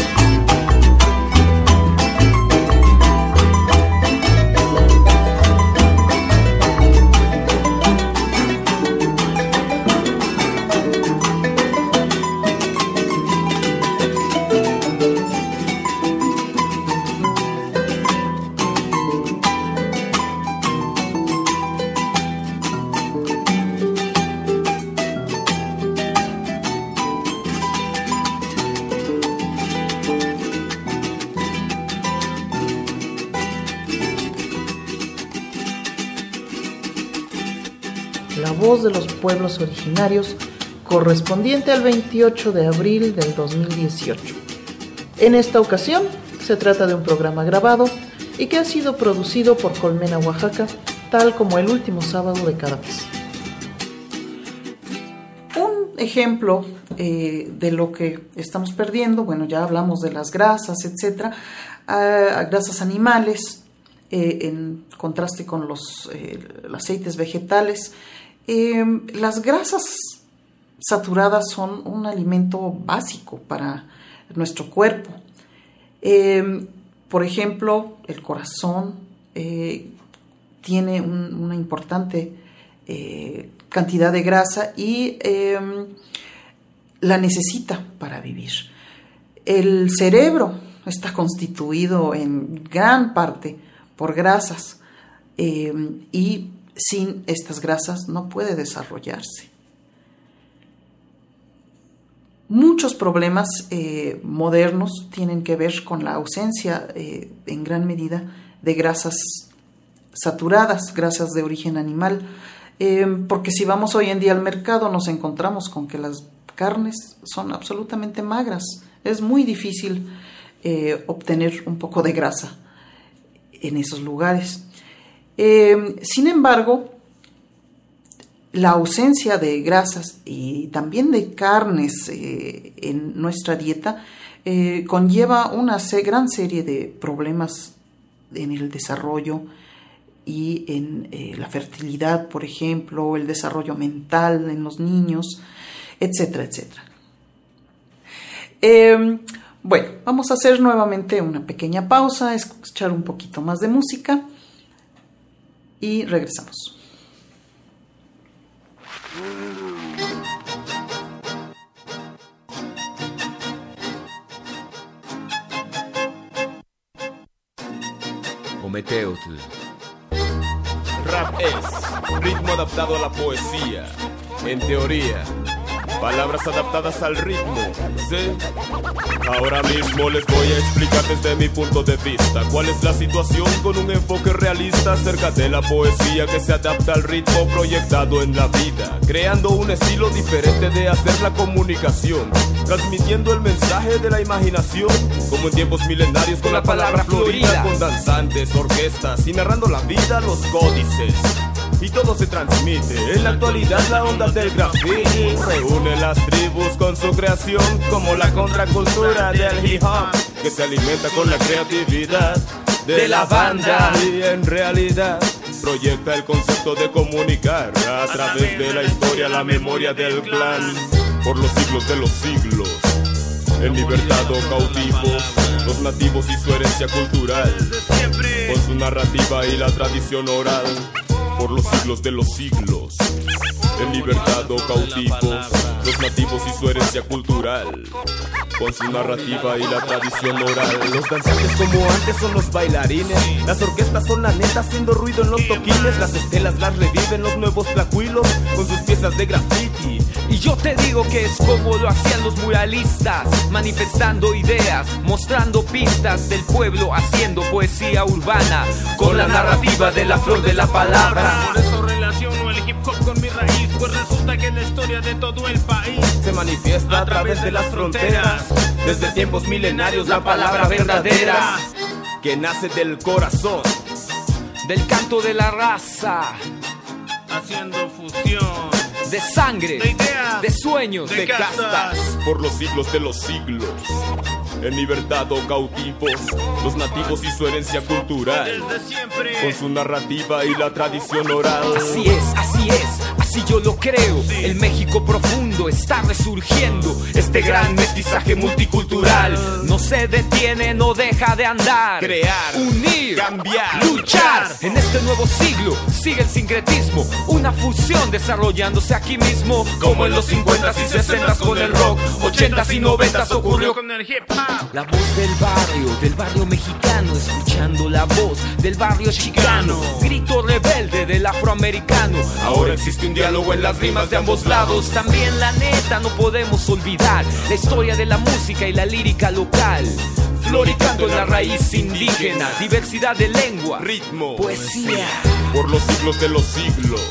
La voz de los pueblos originarios, correspondiente al 28 de abril del 2018. En esta ocasión, se trata de un programa grabado y que ha sido producido por Colmena, Oaxaca, tal como el último sábado de cada mes. ejemplo de lo que estamos perdiendo, bueno, ya hablamos de las grasas, etcétera, grasas animales, en contraste con los aceites vegetales. Las grasas saturadas son un alimento básico para nuestro cuerpo. Por ejemplo, el corazón tiene una importante cantidad de grasa y la necesita para vivir. El cerebro está constituido en gran parte por grasas y sin estas grasas no puede desarrollarse. Muchos problemas modernos tienen que ver con la ausencia en gran medida de grasas saturadas, grasas de origen animal, porque si vamos hoy en día al mercado nos encontramos con que las carnes son absolutamente magras. Es muy difícil obtener un poco de grasa en esos lugares. Sin embargo, la ausencia de grasas y también de carnes en nuestra dieta conlleva una gran serie de problemas en el desarrollo y en la fertilidad, por ejemplo, el desarrollo mental en los niños, etcétera, etcétera. Bueno, vamos a hacer nuevamente una pequeña pausa, escuchar un poquito más de música y regresamos. Ometeotl. Rap es ritmo adaptado a la poesía. En teoría, palabras adaptadas al ritmo, ¿sí? Ahora mismo les voy a explicar desde mi punto de vista cuál es la situación con un enfoque realista acerca de la poesía que se adapta al ritmo proyectado en la vida, creando un estilo diferente de hacer la comunicación, transmitiendo el mensaje de la imaginación, como en tiempos milenarios con la palabra florida, con danzantes, orquestas y narrando la vida, los códices. Y todo se transmite. En la actualidad la onda del graffiti reúne las tribus con su creación, como la contracultura del hip hop, que se alimenta con la creatividad de la banda y en realidad proyecta el concepto de comunicar a través de la historia, la memoria del clan, por los siglos de los siglos. En libertad o cautivos, los nativos y su herencia cultural, con su narrativa y la tradición oral, por los siglos de los siglos. En libertad o cautivos, los nativos y su herencia cultural, con su narrativa y la tradición oral. Los danzantes como antes son los bailarines, las orquestas son la neta haciendo ruido en los toquines, las estelas las reviven los nuevos tlacuilos con sus piezas de graffiti. Y yo te digo que es como lo hacían los muralistas, manifestando ideas, mostrando pistas del pueblo, haciendo poesía urbana con la narrativa de la flor de la palabra. Por eso relaciono el hip hop con mi raíz, pues resulta que la historia de todo el país se manifiesta a través de las fronteras, desde tiempos milenarios la palabra verdadera, que nace del corazón, del canto de la raza, haciendo fusión de sangre, de ideas, de sueños, de castas, por los siglos de los siglos. En libertad o cautivos, los nativos y su herencia cultural, desde siempre, con su narrativa y la tradición oral. Así es, así yo lo creo. Sí. El México profundo está resurgiendo. Este gran mestizaje multicultural no se detiene, no deja de andar. Crear, unir, cambiar, luchar. En este nuevo siglo sigue el sincretismo, una fusión desarrollándose aquí mismo, como en los 50s y 60s con el rock, 80s y 90s ocurrió con el hip hop. La voz del barrio mexicano, escuchando la voz del barrio chicano, grito rebelde del afroamericano. Ahora existe un diálogo en las rimas de ambos lados. También la neta no podemos olvidar la historia de la música y la lírica local, floricando en la raíz indígena, diversidad de lengua, ritmo, poesía, por los siglos de los siglos.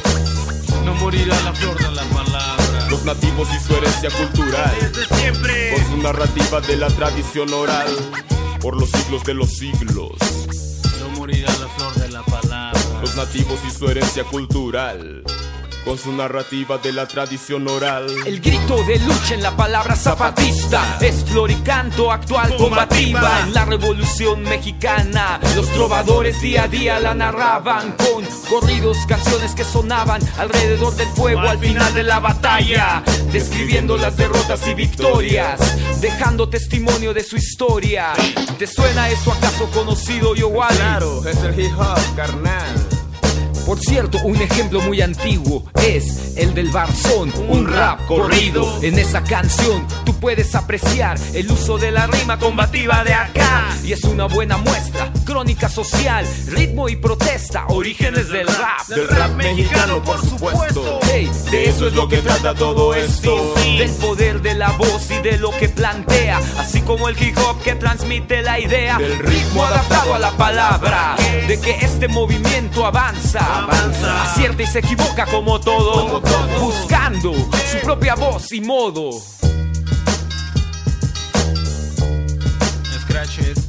No morirá la flor de la palabra. Los nativos y su herencia cultural, desde siempre, con su narrativa de la tradición oral, por los siglos de los siglos. No morirá la flor de la palabra. Los nativos y su herencia cultural, con su narrativa de la tradición oral. El grito de lucha en la palabra zapatista es flor y canto actual combativa en la revolución mexicana. Los trovadores día a día la narraban con corridos, canciones que sonaban alrededor del fuego al final de la batalla, describiendo las derrotas y victorias, dejando testimonio de su historia. ¿Te suena eso acaso conocido, Yowali? Claro, es el hip hop, carnal. Por cierto, un ejemplo muy antiguo es el del barzón, un rap corrido. En esa canción tú puedes apreciar el uso de la rima combativa de acá, y es una buena muestra, crónica social, ritmo y protesta, orígenes del rap mexicano, por supuesto. Hey, de eso es lo que trata todo esto, del poder de la voz y de lo que plantea, así como el hip hop que transmite la idea del ritmo adaptado a la palabra, de que este movimiento avanza, acierta y se equivoca como todo, buscando su propia voz y modo. Scratches.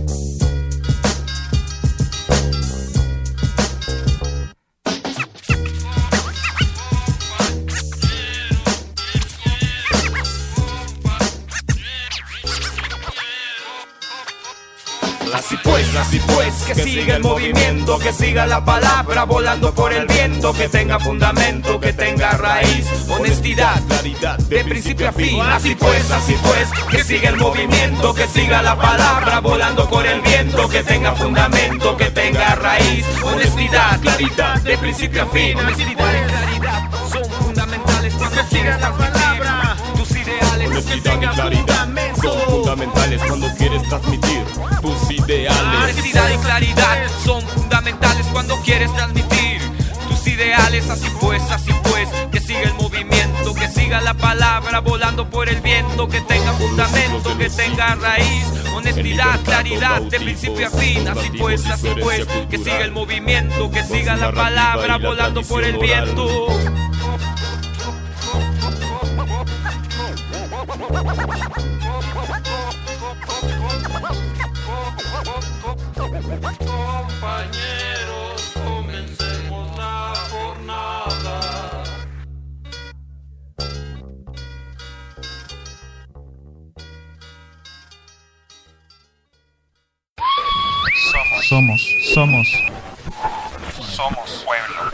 Así pues, que siga el movimiento, que siga la palabra volando por el viento, que tenga fundamento, que tenga raíz, honestidad, claridad, de principio a fin. Así pues, que siga el movimiento, que siga la palabra volando por el viento, que tenga fundamento, que tenga raíz, honestidad, claridad, de principio a fin. Honestidad y claridad son fundamentales cuando sigas la palabra, tus ideales. Honestidad y claridad son fundamentales cuando quieres transmitir tus ideales. Honestidad y claridad son fundamentales cuando quieres transmitir tus ideales. Así pues, que siga el movimiento, que siga la palabra volando por el viento, que tenga fundamento, que tenga raíz, honestidad, claridad, de principio a fin. Así pues, que siga el movimiento, que siga la palabra volando por el viento. Compañeros, comencemos la jornada. Somos pueblo.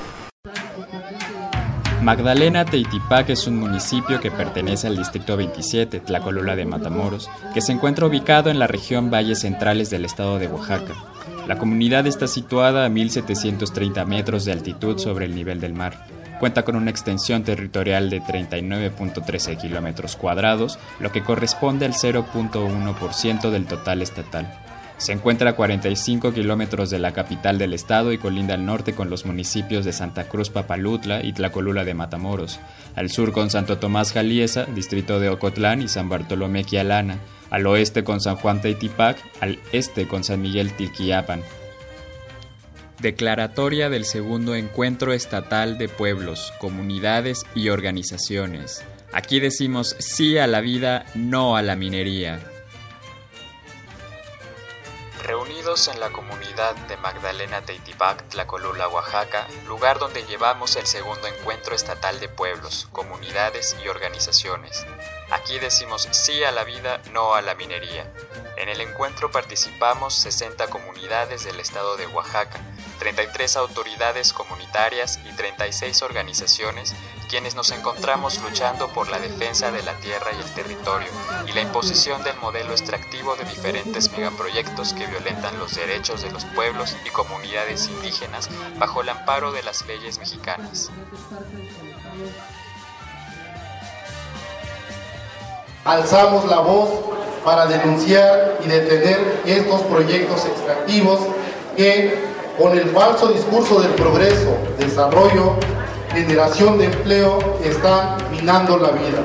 Magdalena Teitipac es un municipio que pertenece al distrito 27, Tlacolula de Matamoros, que se encuentra ubicado en la región Valles Centrales del estado de Oaxaca. La comunidad está situada a 1.730 metros de altitud sobre el nivel del mar. Cuenta con una extensión territorial de 39.13 kilómetros cuadrados, lo que corresponde al 0.1% del total estatal. Se encuentra a 45 kilómetros de la capital del estado y colinda al norte con los municipios de Santa Cruz Papalutla y Tlacolula de Matamoros, al sur con Santo Tomás Jaliesa, distrito de Ocotlán y San Bartolomé Quialana, al oeste con San Juan Teitipac, al este con San Miguel Tilquiapan. Declaratoria del segundo Encuentro Estatal de Pueblos, Comunidades y Organizaciones. Aquí decimos sí a la vida, no a la minería. Reunidos en la comunidad de Magdalena Teitipac, Tlacolula, Oaxaca, lugar donde llevamos el segundo Encuentro Estatal de Pueblos, Comunidades y Organizaciones. Aquí decimos sí a la vida, no a la minería. En el encuentro participamos 60 comunidades del estado de Oaxaca, 33 autoridades comunitarias y 36 organizaciones, quienes nos encontramos luchando por la defensa de la tierra y el territorio y la imposición del modelo extractivo de diferentes megaproyectos que violentan los derechos de los pueblos y comunidades indígenas bajo el amparo de las leyes mexicanas. Alzamos la voz para denunciar y detener estos proyectos extractivos que, con el falso discurso del progreso, desarrollo, generación de empleo, están minando la vida.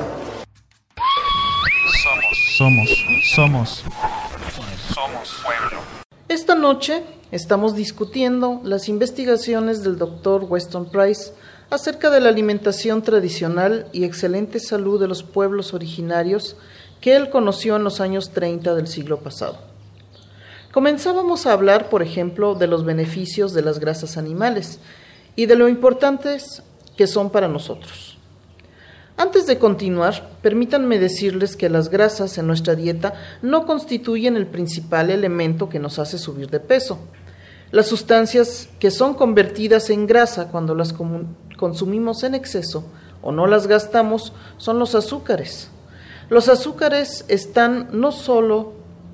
Somos pueblo. Esta noche estamos discutiendo las investigaciones del Dr. Weston Price acerca de la alimentación tradicional y excelente salud de los pueblos originarios que él conoció en los años 30 del siglo pasado. Comenzábamos a hablar, por ejemplo, de los beneficios de las grasas animales y de lo importantes que son para nosotros. Antes de continuar, permítanme decirles que las grasas en nuestra dieta no constituyen el principal elemento que nos hace subir de peso. Las sustancias que son convertidas en grasa cuando las consumimos en exceso o no las gastamos son los azúcares. Los azúcares no son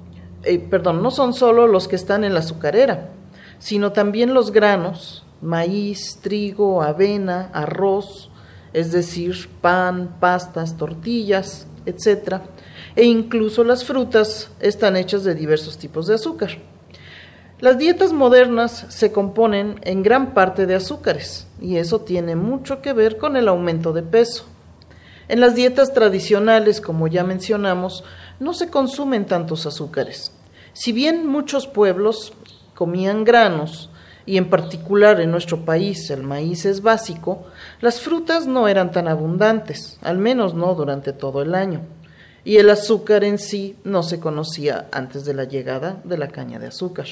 solo los que están en la azucarera, sino también los granos, maíz, trigo, avena, arroz, es decir, pan, pastas, tortillas, etc. E incluso las frutas están hechas de diversos tipos de azúcar. Las dietas modernas se componen en gran parte de azúcares, y eso tiene mucho que ver con el aumento de peso. En las dietas tradicionales, como ya mencionamos, no se consumen tantos azúcares. Si bien muchos pueblos comían granos, y en particular en nuestro país el maíz es básico, las frutas no eran tan abundantes, al menos no durante todo el año, y el azúcar en sí no se conocía antes de la llegada de la caña de azúcar.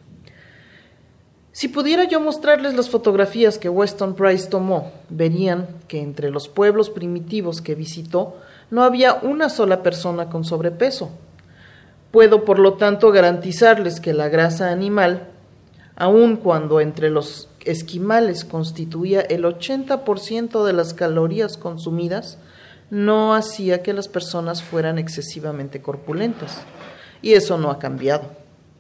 Si pudiera yo mostrarles las fotografías que Weston Price tomó, verían que entre los pueblos primitivos que visitó no había una sola persona con sobrepeso. Puedo, por lo tanto, garantizarles que la grasa animal, aun cuando entre los esquimales constituía el 80% de las calorías consumidas, no hacía que las personas fueran excesivamente corpulentas, y eso no ha cambiado.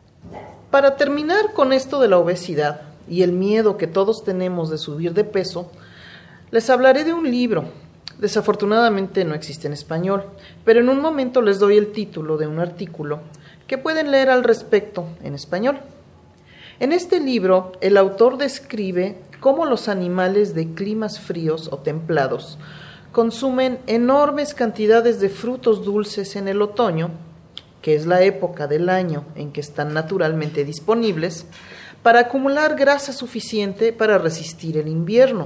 Para terminar con esto de la obesidad y el miedo que todos tenemos de subir de peso, les hablaré de un libro. Desafortunadamente no existe en español, pero en un momento les doy el título de un artículo que pueden leer al respecto en español. En este libro, el autor describe cómo los animales de climas fríos o templados consumen enormes cantidades de frutos dulces en el otoño, que es la época del año en que están naturalmente disponibles, para acumular grasa suficiente para resistir el invierno.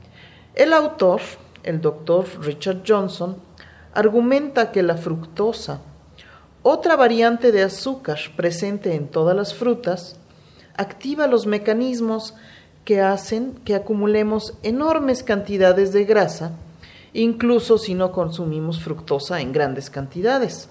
El autor, el doctor Richard Johnson, argumenta que la fructosa, otra variante de azúcar presente en todas las frutas, activa los mecanismos que hacen que acumulemos enormes cantidades de grasa, incluso si no consumimos fructosa en grandes cantidades.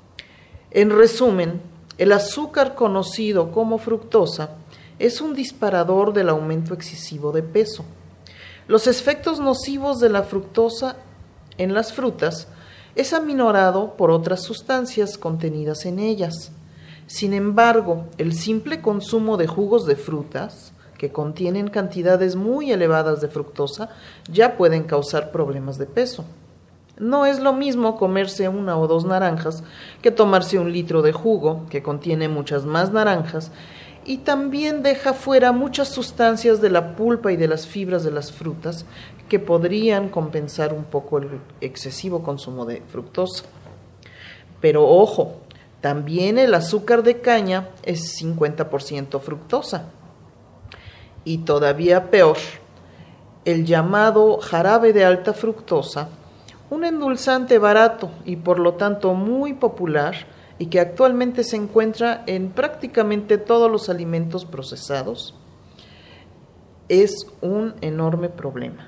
En resumen, el azúcar conocido como fructosa es un disparador del aumento excesivo de peso. Los efectos nocivos de la fructosa en las frutas es aminorado por otras sustancias contenidas en ellas. Sin embargo, el simple consumo de jugos de frutas, que contienen cantidades muy elevadas de fructosa, ya pueden causar problemas de peso. No es lo mismo comerse 1 o 2 naranjas que tomarse 1 litro de jugo, que contiene muchas más naranjas, y también deja fuera muchas sustancias de la pulpa y de las fibras de las frutas que podrían compensar un poco el excesivo consumo de fructosa. Pero ojo, también el azúcar de caña es 50% fructosa. Y todavía peor, el llamado jarabe de alta fructosa, un endulzante barato y por lo tanto muy popular y que actualmente se encuentra en prácticamente todos los alimentos procesados, es un enorme problema.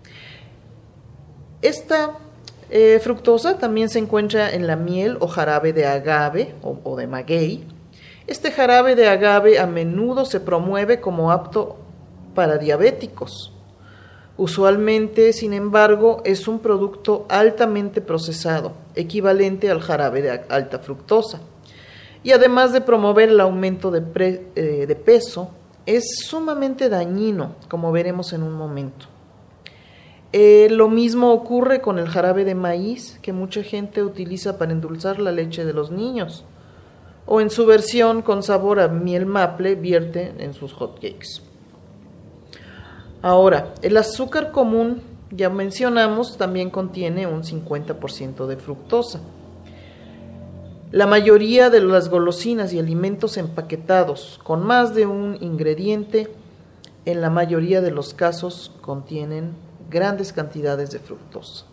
Esta fructosa también se encuentra en la miel o jarabe de agave o de maguey. Este jarabe de agave a menudo se promueve como apto para diabéticos. Usualmente, sin embargo, es un producto altamente procesado, equivalente al jarabe de alta fructosa. Y además de promover el aumento de peso, es sumamente dañino, como veremos en un momento. Lo mismo ocurre con el jarabe de maíz, que mucha gente utiliza para endulzar la leche de los niños, o en su versión con sabor a miel maple vierte en sus hotcakes. Ahora, el azúcar común, ya mencionamos, también contiene un 50% de fructosa. La mayoría de las golosinas y alimentos empaquetados con más de un ingrediente, en la mayoría de los casos, contienen grandes cantidades de fructosa.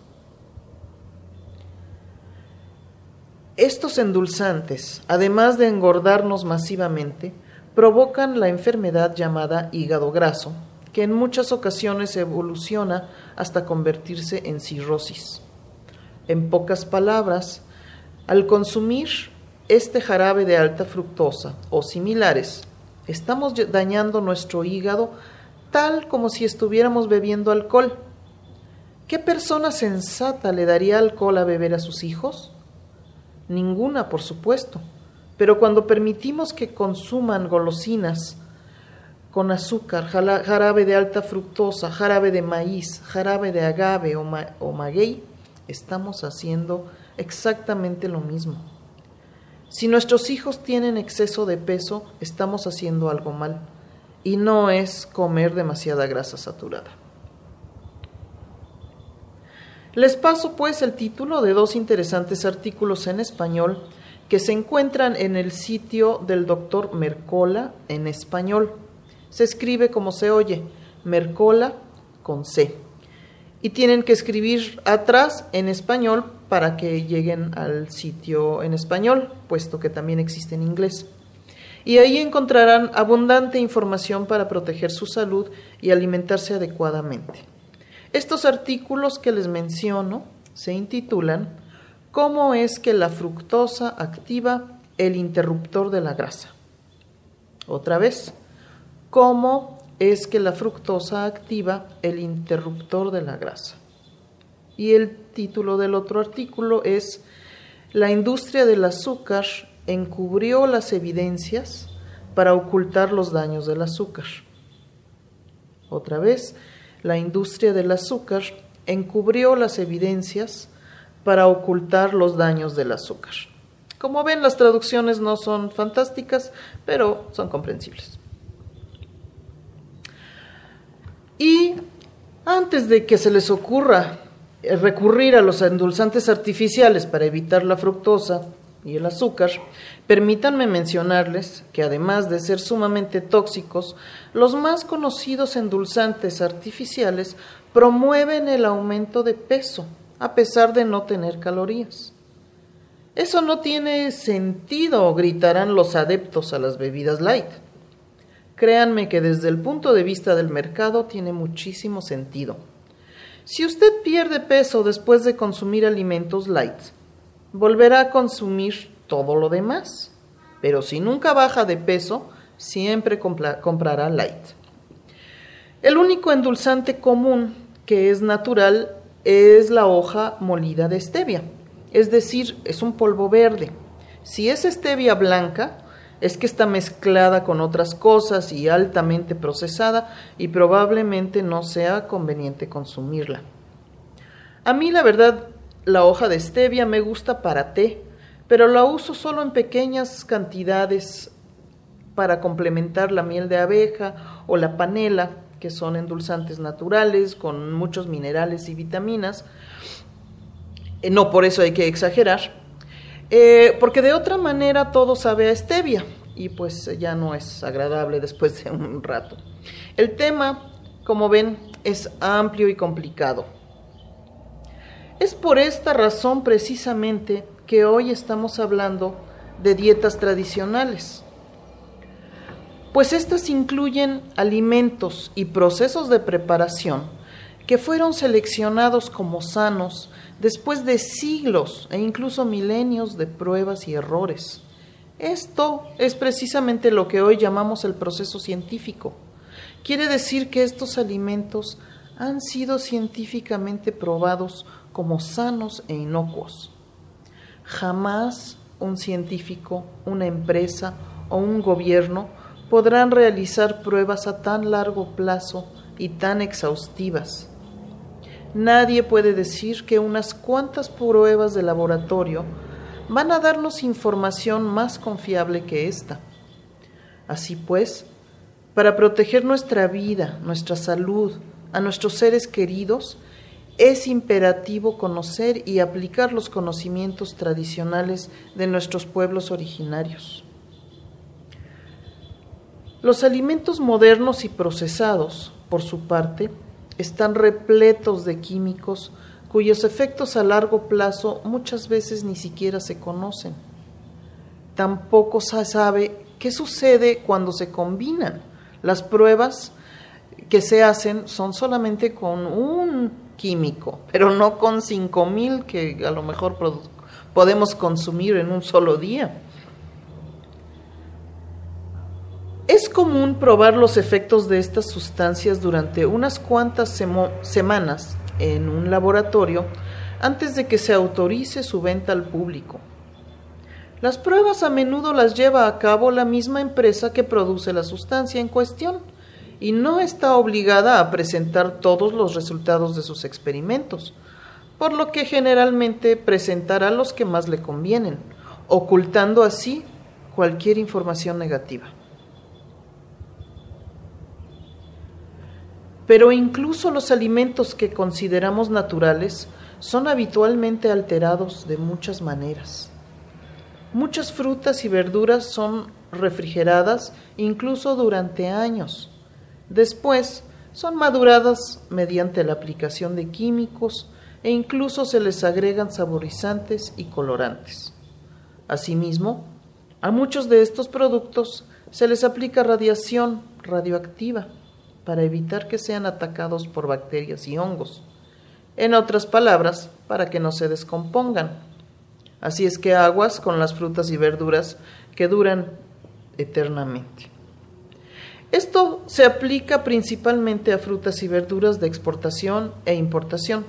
Estos endulzantes, además de engordarnos masivamente, provocan la enfermedad llamada hígado graso, que en muchas ocasiones evoluciona hasta convertirse en cirrosis. En pocas palabras, al consumir este jarabe de alta fructosa o similares, estamos dañando nuestro hígado tal como si estuviéramos bebiendo alcohol. ¿Qué persona sensata le daría alcohol a beber a sus hijos? Ninguna, por supuesto. Pero cuando permitimos que consuman golosinas con azúcar, jarabe de alta fructosa, jarabe de maíz, jarabe de agave o maguey, estamos haciendo exactamente lo mismo. Si nuestros hijos tienen exceso de peso, estamos haciendo algo mal, y no es comer demasiada grasa saturada. Les paso pues el título de 2 interesantes artículos en español que se encuentran en el sitio del doctor Mercola en español. Se escribe como se oye, Mercola con C. Y tienen que escribir atrás en español para que lleguen al sitio en español, puesto que también existe en inglés. Y ahí encontrarán abundante información para proteger su salud y alimentarse adecuadamente. Estos artículos que les menciono se intitulan ¿Cómo es que la fructosa activa el interruptor de la grasa? Otra vez, ¿cómo es que la fructosa activa el interruptor de la grasa? Y el título del otro artículo es La industria del azúcar encubrió las evidencias para ocultar los daños del azúcar. Otra vez, la industria del azúcar encubrió las evidencias para ocultar los daños del azúcar. Como ven, las traducciones no son fantásticas, pero son comprensibles. Y antes de que se les ocurra recurrir a los endulzantes artificiales para evitar la fructosa y el azúcar, permítanme mencionarles que además de ser sumamente tóxicos, los más conocidos endulzantes artificiales promueven el aumento de peso, a pesar de no tener calorías. Eso no tiene sentido, gritarán los adeptos a las bebidas light. Créanme que desde el punto de vista del mercado tiene muchísimo sentido. Si usted pierde peso después de consumir alimentos light, volverá a consumir todo lo demás, pero si nunca baja de peso, siempre comprará light. El único endulzante común que es natural es la hoja molida de stevia, es decir, es un polvo verde. Si es stevia blanca, es que está mezclada con otras cosas y altamente procesada y probablemente no sea conveniente consumirla. A mí, la verdad, la hoja de stevia me gusta para té, pero la uso solo en pequeñas cantidades para complementar la miel de abeja o la panela, que son endulzantes naturales con muchos minerales y vitaminas. No por eso hay que exagerar, porque de otra manera todo sabe a stevia y pues ya no es agradable después de un rato. El tema, como ven, es amplio y complicado. Es por esta razón precisamente que hoy estamos hablando de dietas tradicionales, pues estas incluyen alimentos y procesos de preparación que fueron seleccionados como sanos después de siglos e incluso milenios de pruebas y errores. Esto es precisamente lo que hoy llamamos el proceso científico. Quiere decir que estos alimentos han sido científicamente probados como sanos e inocuos. Jamás un científico, una empresa o un gobierno podrán realizar pruebas a tan largo plazo y tan exhaustivas. Nadie puede decir que unas cuantas pruebas de laboratorio van a darnos información más confiable que esta. Así pues, para proteger nuestra vida, nuestra salud, a nuestros seres queridos, es imperativo conocer y aplicar los conocimientos tradicionales de nuestros pueblos originarios. Los alimentos modernos y procesados, por su parte, están repletos de químicos cuyos efectos a largo plazo muchas veces ni siquiera se conocen. Tampoco se sabe qué sucede cuando se combinan. Las pruebas que se hacen son solamente con un químico, pero no con 5,000 que a lo mejor podemos consumir en un solo día. Es común probar los efectos de estas sustancias durante unas cuantas semanas en un laboratorio antes de que se autorice su venta al público. Las pruebas a menudo las lleva a cabo la misma empresa que produce la sustancia en cuestión y no está obligada a presentar todos los resultados de sus experimentos, por lo que generalmente presentará los que más le convienen, ocultando así cualquier información negativa. Pero incluso los alimentos que consideramos naturales son habitualmente alterados de muchas maneras. Muchas frutas y verduras son refrigeradas incluso durante años. Después son maduradas mediante la aplicación de químicos e incluso se les agregan saborizantes y colorantes. Asimismo, a muchos de estos productos se les aplica radiación radioactiva para evitar que sean atacados por bacterias y hongos. En otras palabras, para que no se descompongan. Así es que aguas con las frutas y verduras que duran eternamente. Esto se aplica principalmente a frutas y verduras de exportación e importación.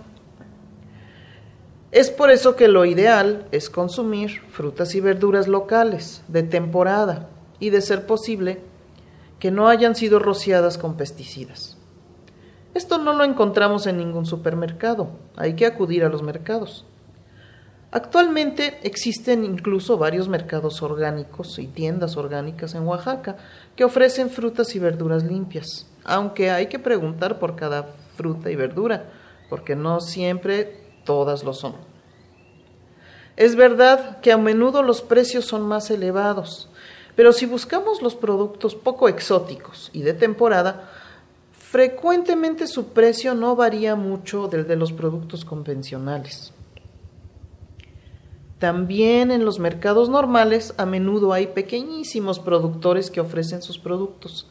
Es por eso que lo ideal es consumir frutas y verduras locales, de temporada, y de ser posible, que no hayan sido rociadas con pesticidas. Esto no lo encontramos en ningún supermercado, hay que acudir a los mercados. Actualmente existen incluso varios mercados orgánicos y tiendas orgánicas en Oaxaca que ofrecen frutas y verduras limpias, aunque hay que preguntar por cada fruta y verdura, porque no siempre todas lo son. Es verdad que a menudo los precios son más elevados, pero si buscamos los productos poco exóticos y de temporada, frecuentemente su precio no varía mucho del de los productos convencionales. También en los mercados normales a menudo hay pequeñísimos productores que ofrecen sus productos.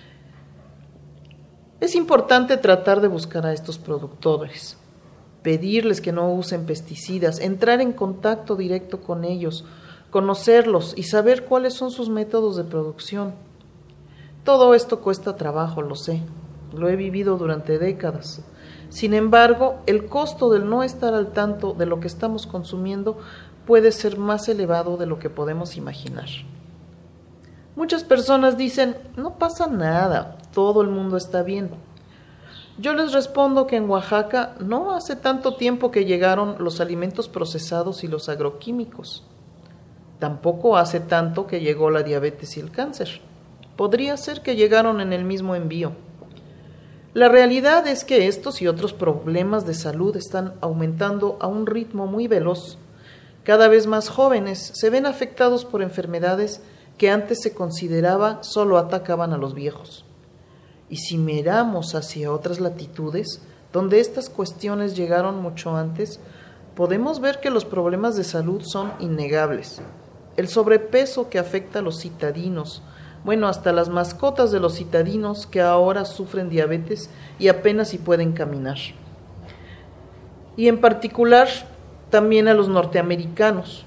Es importante tratar de buscar a estos productores, pedirles que no usen pesticidas, entrar en contacto directo con ellos, conocerlos y saber cuáles son sus métodos de producción. Todo esto cuesta trabajo, lo sé, lo he vivido durante décadas. Sin embargo, el costo del no estar al tanto de lo que estamos consumiendo puede ser más elevado de lo que podemos imaginar. Muchas personas dicen, no pasa nada, todo el mundo está bien. Yo les respondo que en Oaxaca no hace tanto tiempo que llegaron los alimentos procesados y los agroquímicos. Tampoco hace tanto que llegó la diabetes y el cáncer. Podría ser que llegaron en el mismo envío. La realidad es que estos y otros problemas de salud están aumentando a un ritmo muy veloz. Cada vez más jóvenes se ven afectados por enfermedades que antes se consideraba solo atacaban a los viejos. Y si miramos hacia otras latitudes, donde estas cuestiones llegaron mucho antes, podemos ver que los problemas de salud son innegables. El sobrepeso que afecta a los citadinos, bueno, hasta las mascotas de los citadinos que ahora sufren diabetes y apenas si pueden caminar. Y en particular también a los norteamericanos,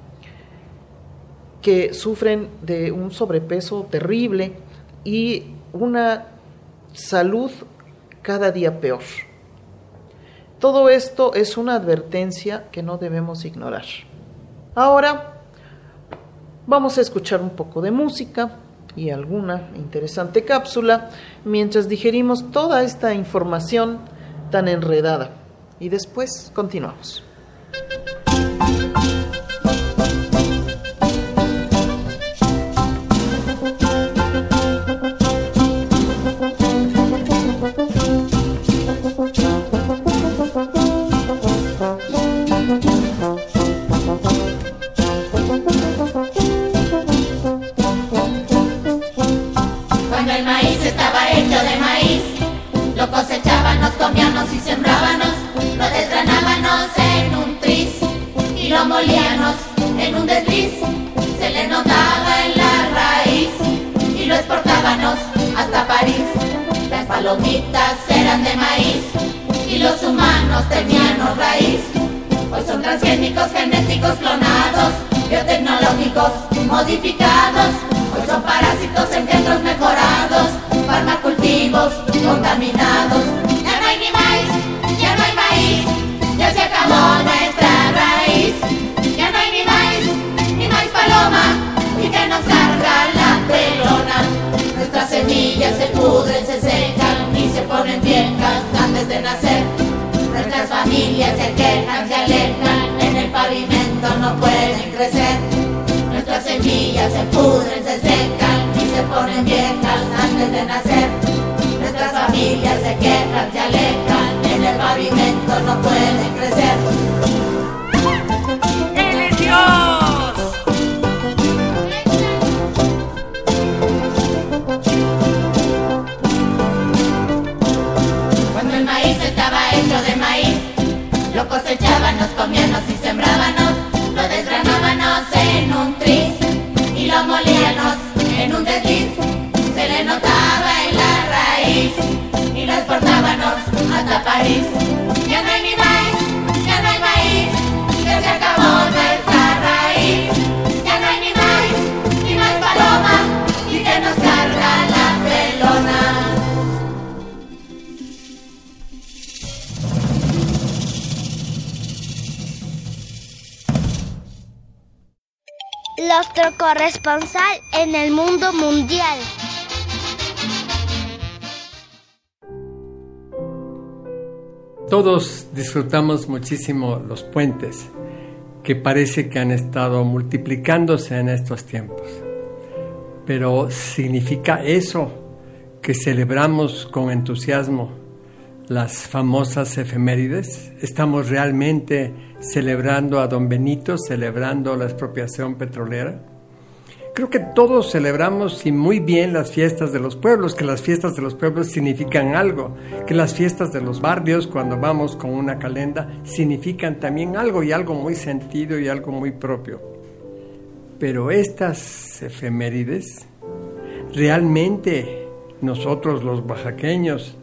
que sufren de un sobrepeso terrible y una salud cada día peor. Todo esto es una advertencia que no debemos ignorar. Ahora vamos a escuchar un poco de música y alguna interesante cápsula mientras digerimos toda esta información tan enredada. Y después continuamos. Cuando el maíz estaba hecho de maíz, lo cosechábamos, comíamos y sembrábamos, lo desgranábamos en un tris y lo molíamos en un desliz. Se le notaba en la raíz y lo exportábamos hasta París. Las palomitas eran de maíz y los humanos tenían raíz. Hoy son transgénicos, genéticos clonados, biotecnológicos modificados. Hoy son parásitos, engendros mejorados, farmacultivos contaminados. Ya no hay ni maíz, ya no hay maíz, ya se acabó nuestra raíz. Ya no hay ni maíz paloma, y que nos carga la pelona. Nuestras semillas se pudren, se secan y se ponen viejas antes de nacer. Nuestras familias se quejan, se alejan, en el pavimento no pueden crecer. Nuestras semillas se pudren, se secan y se ponen viejas antes de nacer. Nuestras familias se quejan, se alejan, en el pavimento no pueden crecer. ¡Él es Dios! Cuando el maíz estaba hecho de maíz, lo cosechábamos, comíamos y sembrábamos, lo desgranábamos en un tris y lo molíamos en un desliz. Se le notaba en la raíz y lo exportábamos hasta París. Ya no hay ni maíz, ya no hay maíz, ya se acabó nuestra raíz. Ya no hay ni maíz paloma, y que nos carga la pelona. Nuestro corresponsal en el mundo mundial. Todos disfrutamos muchísimo los puentes, que parece que han estado multiplicándose en estos tiempos. Pero ¿significa eso que celebramos con entusiasmo las famosas efemérides? ¿Estamos realmente celebrando a Don Benito, celebrando la expropiación petrolera? Creo que todos celebramos y muy bien las fiestas de los pueblos, que las fiestas de los pueblos significan algo, que las fiestas de los barrios, cuando vamos con una calenda, significan también algo y algo muy sentido y algo muy propio. Pero estas efemérides, realmente nosotros los oaxaqueños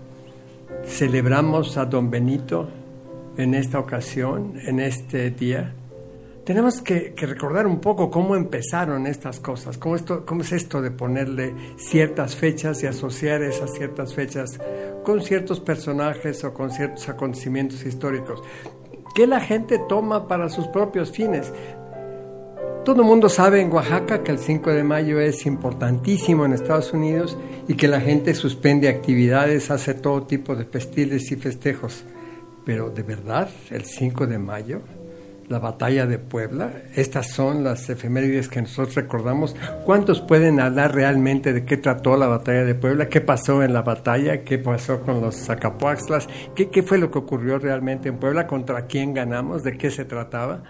celebramos a Don Benito en esta ocasión, en este día. Tenemos que recordar un poco cómo empezaron estas cosas, cómo es esto de ponerle ciertas fechas y asociar esas ciertas fechas con ciertos personajes o con ciertos acontecimientos históricos que la gente toma para sus propios fines. Todo el mundo sabe en Oaxaca que el 5 de mayo es importantísimo en Estados Unidos y que la gente suspende actividades, hace todo tipo de festiles y festejos. Pero ¿de verdad el 5 de mayo? La batalla de Puebla, estas son las efemérides que nosotros recordamos. ¿Cuántos pueden hablar realmente de qué trató la batalla de Puebla? ¿Qué pasó en la batalla? ¿Qué pasó con los Zacapuaxtlas? ¿Qué fue lo que ocurrió realmente en Puebla? ¿Contra quién ganamos? ¿De qué se trataba?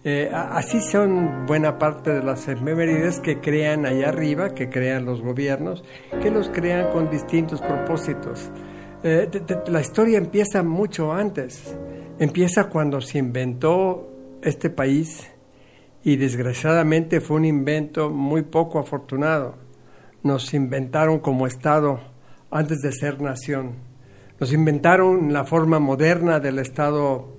Así son buena parte de las efemérides que crean allá arriba, que crean los gobiernos, que los crean con distintos propósitos. La historia empieza mucho antes. Empieza cuando se inventó este país y desgraciadamente fue un invento muy poco afortunado. Nos inventaron como Estado antes de ser nación. Nos inventaron la forma moderna del Estado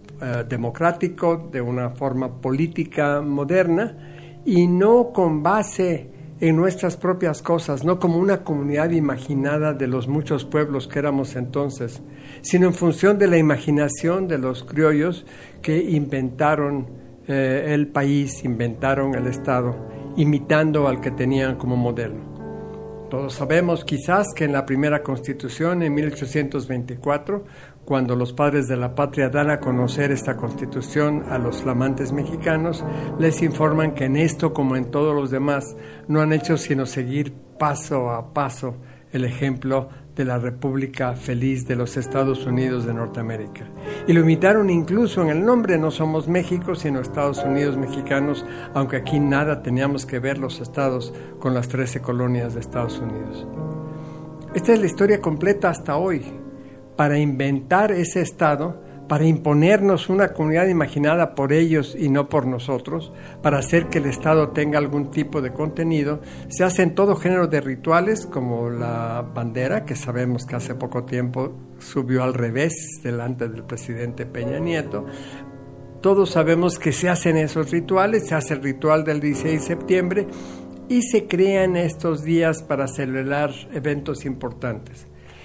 democrático, de una forma política moderna y no con base en nuestras propias cosas, no como una comunidad imaginada de los muchos pueblos que éramos entonces, sino en función de la imaginación de los criollos que inventaron el país, inventaron el Estado, imitando al que tenían como modelo. Todos sabemos quizás que en la primera Constitución, en 1824, cuando los padres de la patria dan a conocer esta Constitución a los flamantes mexicanos, les informan que en esto, como en todos los demás, no han hecho sino seguir paso a paso el ejemplo de la República Feliz de los Estados Unidos de Norteamérica. Y lo imitaron incluso en el nombre, no somos México, sino Estados Unidos mexicanos, aunque aquí nada teníamos que ver los estados con las 13 colonias de Estados Unidos. Esta es la historia completa hasta hoy. Para inventar ese estado, para imponernos una comunidad imaginada por ellos y no por nosotros, para hacer que el Estado tenga algún tipo de contenido, se hacen todo género de rituales, como la bandera, que sabemos que hace poco tiempo subió al revés delante del presidente Peña Nieto. Todos sabemos que se hacen esos rituales, se hace el ritual del 16 de septiembre y se crean estos días para celebrar eventos importantes.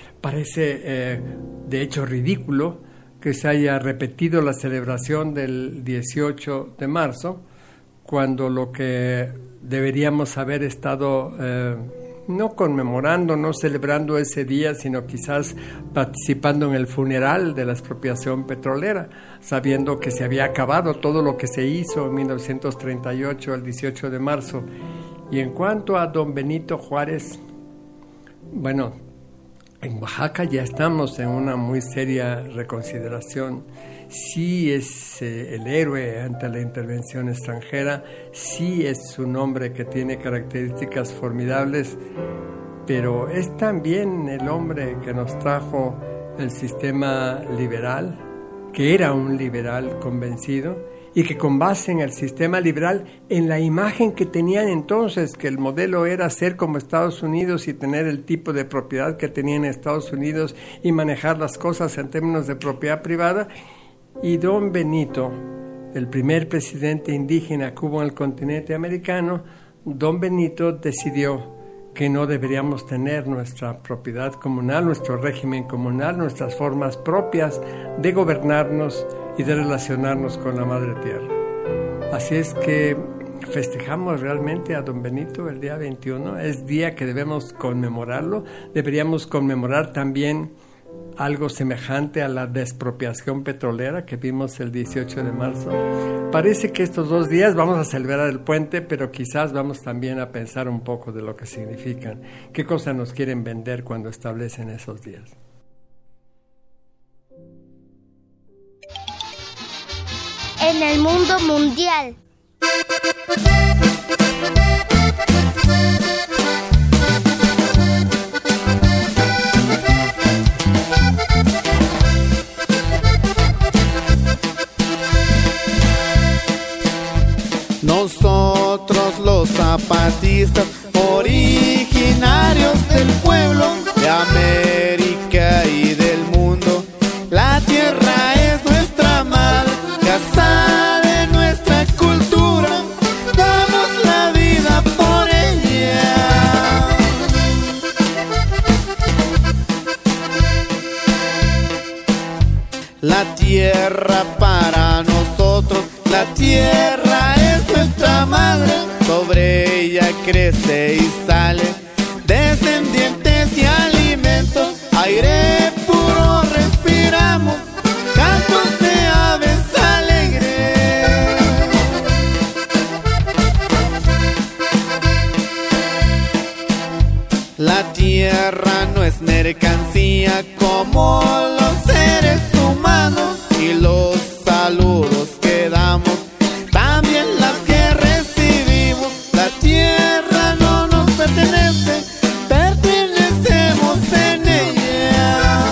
Parece, de hecho, ridículo que se haya repetido la celebración del 18 de marzo, cuando lo que deberíamos haber estado no conmemorando, no celebrando ese día, sino quizás participando en el funeral de la expropiación petrolera, sabiendo que se había acabado todo lo que se hizo en 1938, el 18 de marzo. Y en cuanto a don Benito Juárez, bueno, en Oaxaca ya estamos en una muy seria reconsideración. Sí es el héroe ante la intervención extranjera, sí es un hombre que tiene características formidables, pero es también el hombre que nos trajo el sistema liberal, que era un liberal convencido, y que con base en el sistema liberal, en la imagen que tenían entonces, que el modelo era ser como Estados Unidos y tener el tipo de propiedad que tenían en Estados Unidos y manejar las cosas en términos de propiedad privada. Y don Benito, el primer presidente indígena que hubo en el continente americano, don Benito decidió que no deberíamos tener nuestra propiedad comunal, nuestro régimen comunal, nuestras formas propias de gobernarnos y de relacionarnos con la Madre Tierra. Así es que festejamos realmente a don Benito el día 21, es día que debemos conmemorarlo. Deberíamos conmemorar también algo semejante a la despropiación petrolera que vimos el 18 de marzo. Parece que estos 2 días vamos a celebrar el puente, pero quizás vamos también a pensar un poco de lo que significan, qué cosas nos quieren vender cuando establecen esos días. En el mundo mundial. Nosotros los zapatistas, originarios del pueblo de América y del mundo, la tierra es nuestra madre, casa de nuestra cultura, damos la vida por ella. La tierra para nosotros, la tierra es nuestra madre, sobre ella crece y sale descendientes y alimentos, aire puro respiramos, cantos de aves alegres. La tierra no es mercancía como los seres humanos, y los saludos que damos, también las que recibimos. La tierra no nos pertenece, pertenecemos en ella.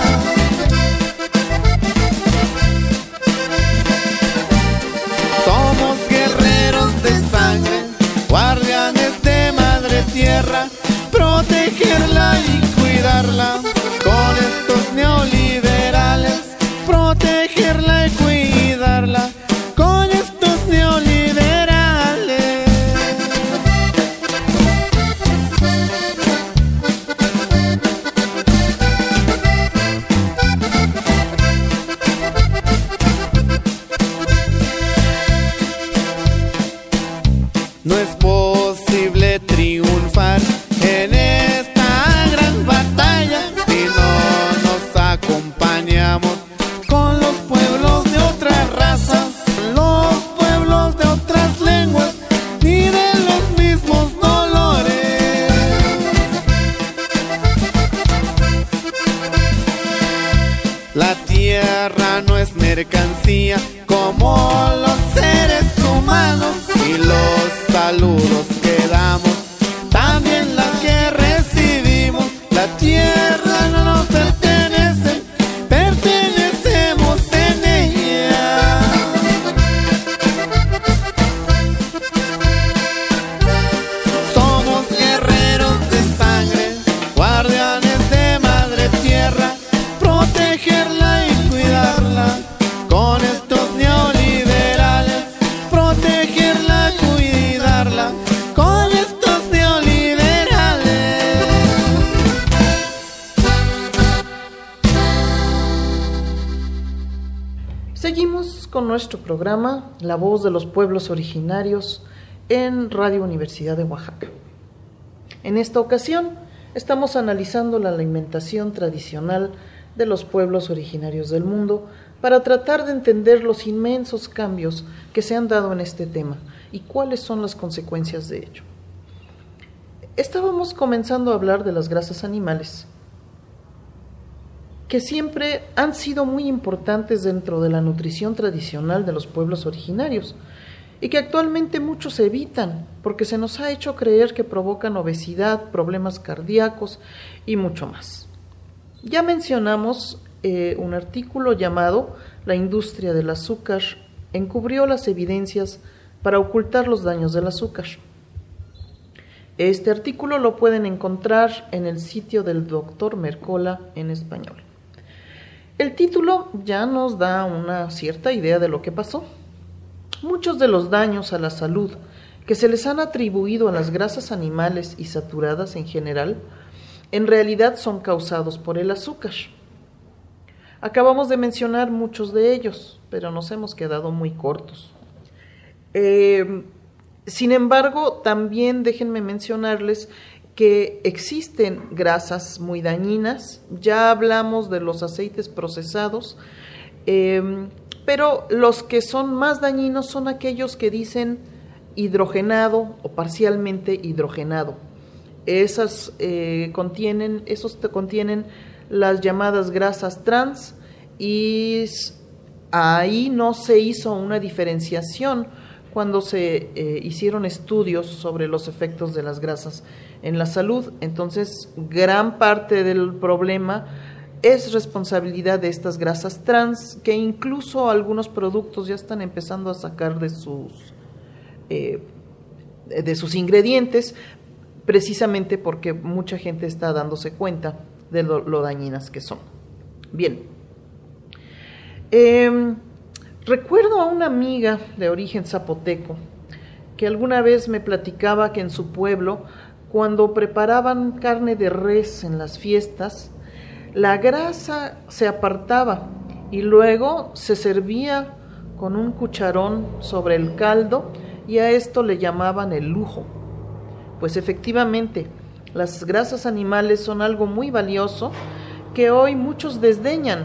Somos guerreros de sangre, guardianes de madre tierra, protegerla y cuidarla con estos neoliberales, protegerla y cuidarla con estos neoliberales. No es posible triunfar en esta gran batalla si no nos acompañamos con los pueblos de otras razas, los pueblos de otras lenguas, ni de los mismos dolores. La tierra no es mercancía como los seres humanos, y los saludos que damos, también las que recibimos. La tierra no nos pertenece, pertenecemos en ella. Seguimos con nuestro programa La Voz de los Pueblos Originarios en Radio Universidad de Oaxaca. En esta ocasión estamos analizando la alimentación tradicional de los pueblos originarios del mundo para tratar de entender los inmensos cambios que se han dado en este tema y cuáles son las consecuencias de ello. Estábamos comenzando a hablar de las grasas animales, que siempre han sido muy importantes dentro de la nutrición tradicional de los pueblos originarios y que actualmente muchos evitan porque se nos ha hecho creer que provocan obesidad, problemas cardíacos y mucho más. Ya mencionamos un artículo llamado La industria del azúcar encubrió las evidencias para ocultar los daños del azúcar. Este artículo lo pueden encontrar en el sitio del Dr. Mercola en español. El título ya nos da una cierta idea de lo que pasó. Muchos de los daños a la salud que se les han atribuido a las grasas animales y saturadas en general, en realidad son causados por el azúcar. Acabamos de mencionar muchos de ellos, pero nos hemos quedado muy cortos. Sin embargo, también déjenme mencionarles que existen grasas muy dañinas. Ya hablamos de los aceites procesados, pero los que son más dañinos son aquellos que dicen hidrogenado o parcialmente hidrogenado. Esos contienen las llamadas grasas trans y ahí no se hizo una diferenciación cuando se hicieron estudios sobre los efectos de las grasas en la salud. Entonces, gran parte del problema es responsabilidad de estas grasas trans, que incluso algunos productos ya están empezando a sacar de sus ingredientes, precisamente porque mucha gente está dándose cuenta de lo dañinas que son. Bien. Recuerdo a una amiga de origen zapoteco que alguna vez me platicaba que en su pueblo, cuando preparaban carne de res en las fiestas, la grasa se apartaba y luego se servía con un cucharón sobre el caldo y a esto le llamaban el lujo. Pues efectivamente, las grasas animales son algo muy valioso que hoy muchos desdeñan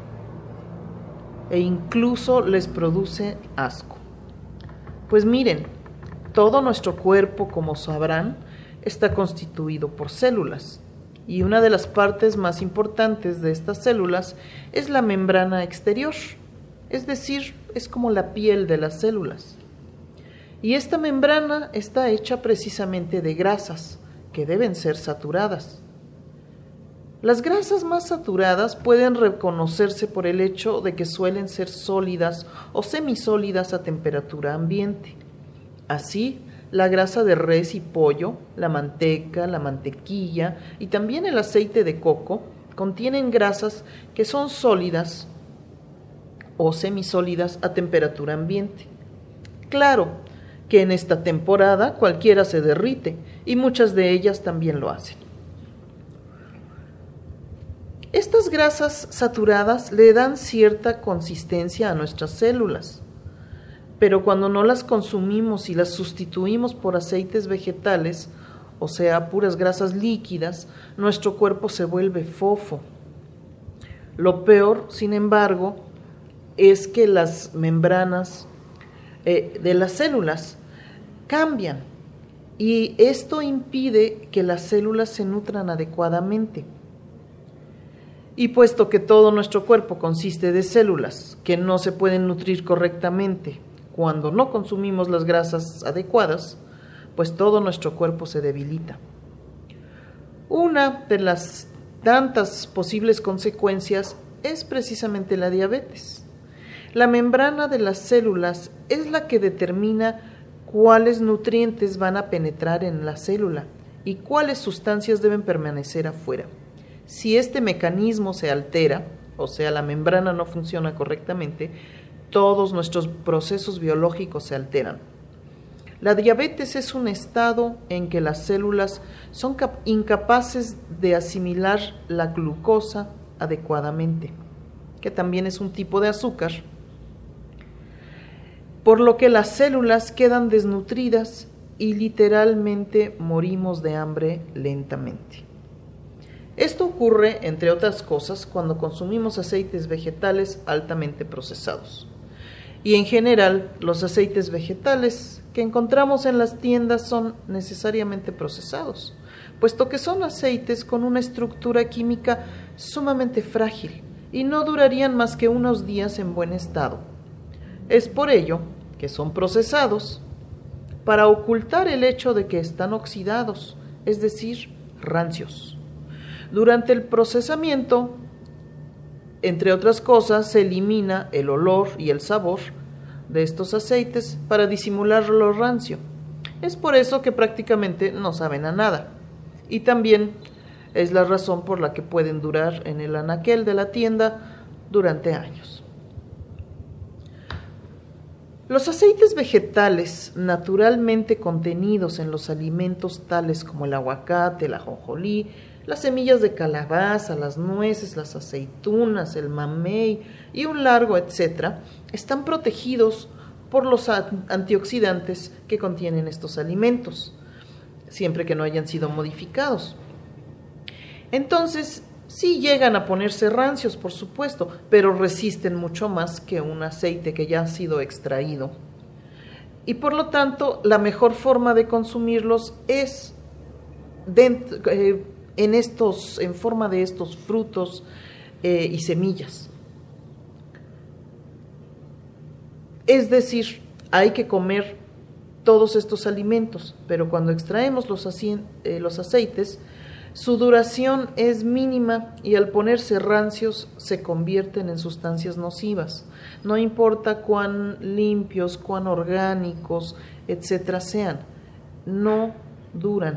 e incluso les produce asco. Pues miren, todo nuestro cuerpo, como sabrán, está constituido por células, y una de las partes más importantes de estas células es la membrana exterior, es decir, es como la piel de las células. Y esta membrana está hecha precisamente de grasas, que deben ser saturadas. Las grasas más saturadas pueden reconocerse por el hecho de que suelen ser sólidas o semisólidas a temperatura ambiente. Así, la grasa de res y pollo, la manteca, la mantequilla y también el aceite de coco contienen grasas que son sólidas o semisólidas a temperatura ambiente. Claro que en esta temporada cualquiera se derrite y muchas de ellas también lo hacen. Estas grasas saturadas le dan cierta consistencia a nuestras células, pero cuando no las consumimos y las sustituimos por aceites vegetales, o sea, puras grasas líquidas, nuestro cuerpo se vuelve fofo. Lo peor, sin embargo, es que las membranas de las células cambian y esto impide que las células se nutran adecuadamente. Y puesto que todo nuestro cuerpo consiste de células que no se pueden nutrir correctamente cuando no consumimos las grasas adecuadas, pues todo nuestro cuerpo se debilita. Una de las tantas posibles consecuencias es precisamente la diabetes. La membrana de las células es la que determina cuáles nutrientes van a penetrar en la célula y cuáles sustancias deben permanecer afuera. Si este mecanismo se altera, o sea, la membrana no funciona correctamente, todos nuestros procesos biológicos se alteran. La diabetes es un estado en que las células son incapaces de asimilar la glucosa adecuadamente, que también es un tipo de azúcar, por lo que las células quedan desnutridas y literalmente morimos de hambre lentamente. Esto ocurre, entre otras cosas, cuando consumimos aceites vegetales altamente procesados. Y en general, los aceites vegetales que encontramos en las tiendas son necesariamente procesados, puesto que son aceites con una estructura química sumamente frágil y no durarían más que unos días en buen estado. Es por ello que son procesados para ocultar el hecho de que están oxidados, es decir, rancios. Durante el procesamiento, entre otras cosas, se elimina el olor y el sabor de estos aceites para disimular lo rancio. Es por eso que prácticamente no saben a nada. Y también es la razón por la que pueden durar en el anaquel de la tienda durante años. Los aceites vegetales naturalmente contenidos en los alimentos tales como el aguacate, el ajonjolí, las semillas de calabaza, las nueces, las aceitunas, el mamey y un largo etcétera, están protegidos por los antioxidantes que contienen estos alimentos, siempre que no hayan sido modificados. Entonces, sí llegan a ponerse rancios, por supuesto, pero resisten mucho más que un aceite que ya ha sido extraído. Y por lo tanto, la mejor forma de consumirlos es en forma de estos frutos y semillas. Es decir, hay que comer todos estos alimentos, pero cuando extraemos los aceites, su duración es mínima y al ponerse rancios se convierten en sustancias nocivas. No importa cuán limpios, cuán orgánicos, etcétera sean, no duran.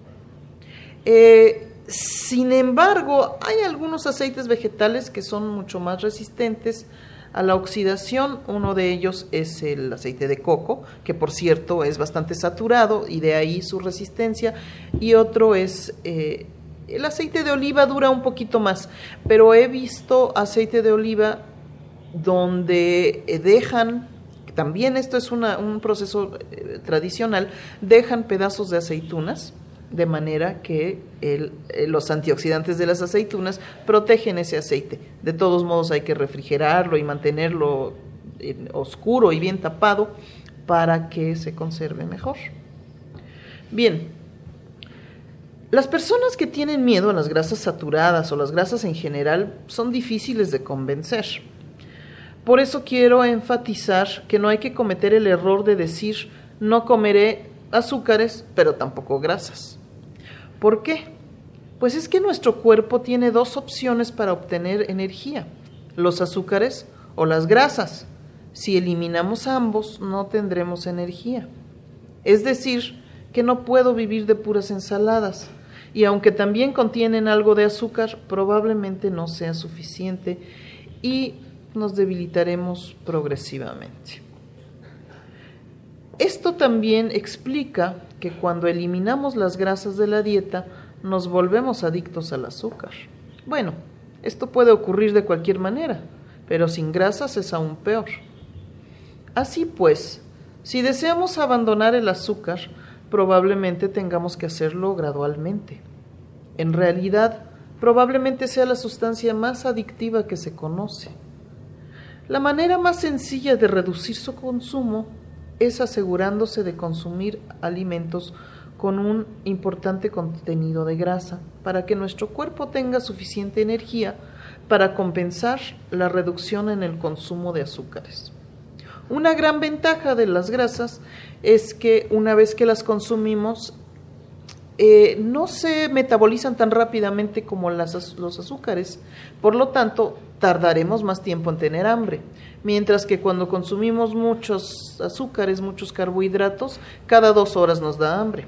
Sin embargo, hay algunos aceites vegetales que son mucho más resistentes a la oxidación. Uno de ellos es el aceite de coco, que por cierto es bastante saturado y de ahí su resistencia, y otro es el aceite de oliva. Dura un poquito más, pero he visto aceite de oliva donde dejan, también esto es un proceso tradicional, dejan pedazos de aceitunas, de manera que los antioxidantes de las aceitunas protegen ese aceite. De todos modos hay que refrigerarlo y mantenerlo oscuro y bien tapado para que se conserve mejor. Bien, las personas que tienen miedo a las grasas saturadas o las grasas en general son difíciles de convencer. Por eso quiero enfatizar que no hay que cometer el error de decir no comeré azúcares, pero tampoco grasas. ¿Por qué? Pues es que nuestro cuerpo tiene dos opciones para obtener energía: los azúcares o las grasas. Si eliminamos ambos, no tendremos energía. Es decir, que no puedo vivir de puras ensaladas, y aunque también contienen algo de azúcar, probablemente no sea suficiente y nos debilitaremos progresivamente. Esto también explica que cuando eliminamos las grasas de la dieta, nos volvemos adictos al azúcar. Bueno, esto puede ocurrir de cualquier manera, pero sin grasas es aún peor. Así pues, si deseamos abandonar el azúcar, probablemente tengamos que hacerlo gradualmente. En realidad, probablemente sea la sustancia más adictiva que se conoce. La manera más sencilla de reducir su consumo es asegurándose de consumir alimentos con un importante contenido de grasa para que nuestro cuerpo tenga suficiente energía para compensar la reducción en el consumo de azúcares. Una gran ventaja de las grasas es que una vez que las consumimos, no se metabolizan tan rápidamente como los azúcares, por lo tanto tardaremos más tiempo en tener hambre, mientras que cuando consumimos muchos azúcares, muchos carbohidratos, cada 2 horas nos da hambre.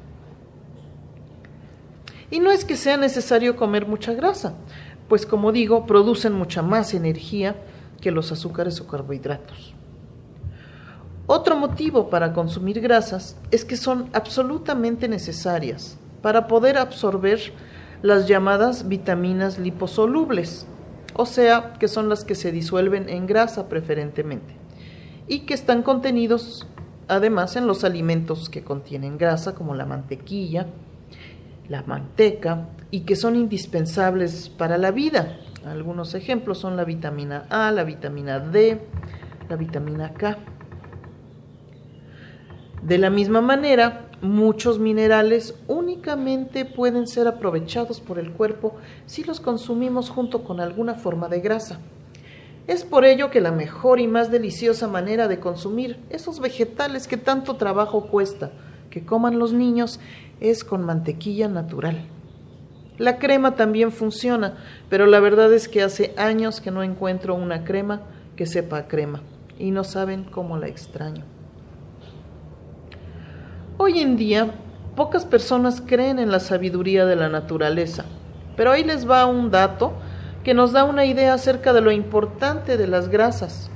Y no es que sea necesario comer mucha grasa, pues como digo, producen mucha más energía que los azúcares o carbohidratos. Otro motivo para consumir grasas es que son absolutamente necesarias para poder absorber las llamadas vitaminas liposolubles, o sea, que son las que se disuelven en grasa preferentemente. y que están contenidos además en los alimentos que contienen grasa, como la mantequilla, la manteca, y que son indispensables para la vida. Algunos ejemplos son la vitamina A, la vitamina D, la vitamina K. De la misma manera, muchos minerales únicamente pueden ser aprovechados por el cuerpo si los consumimos junto con alguna forma de grasa. Es por ello que la mejor y más deliciosa manera de consumir esos vegetales que tanto trabajo cuesta que coman los niños es con mantequilla natural. La crema también funciona, pero la verdad es que hace años que no encuentro una crema que sepa a crema, y no saben cómo la extraño. Hoy en día, pocas personas creen en la sabiduría de la naturaleza, pero ahí les va un dato que nos da una idea acerca de lo importante de las grasas.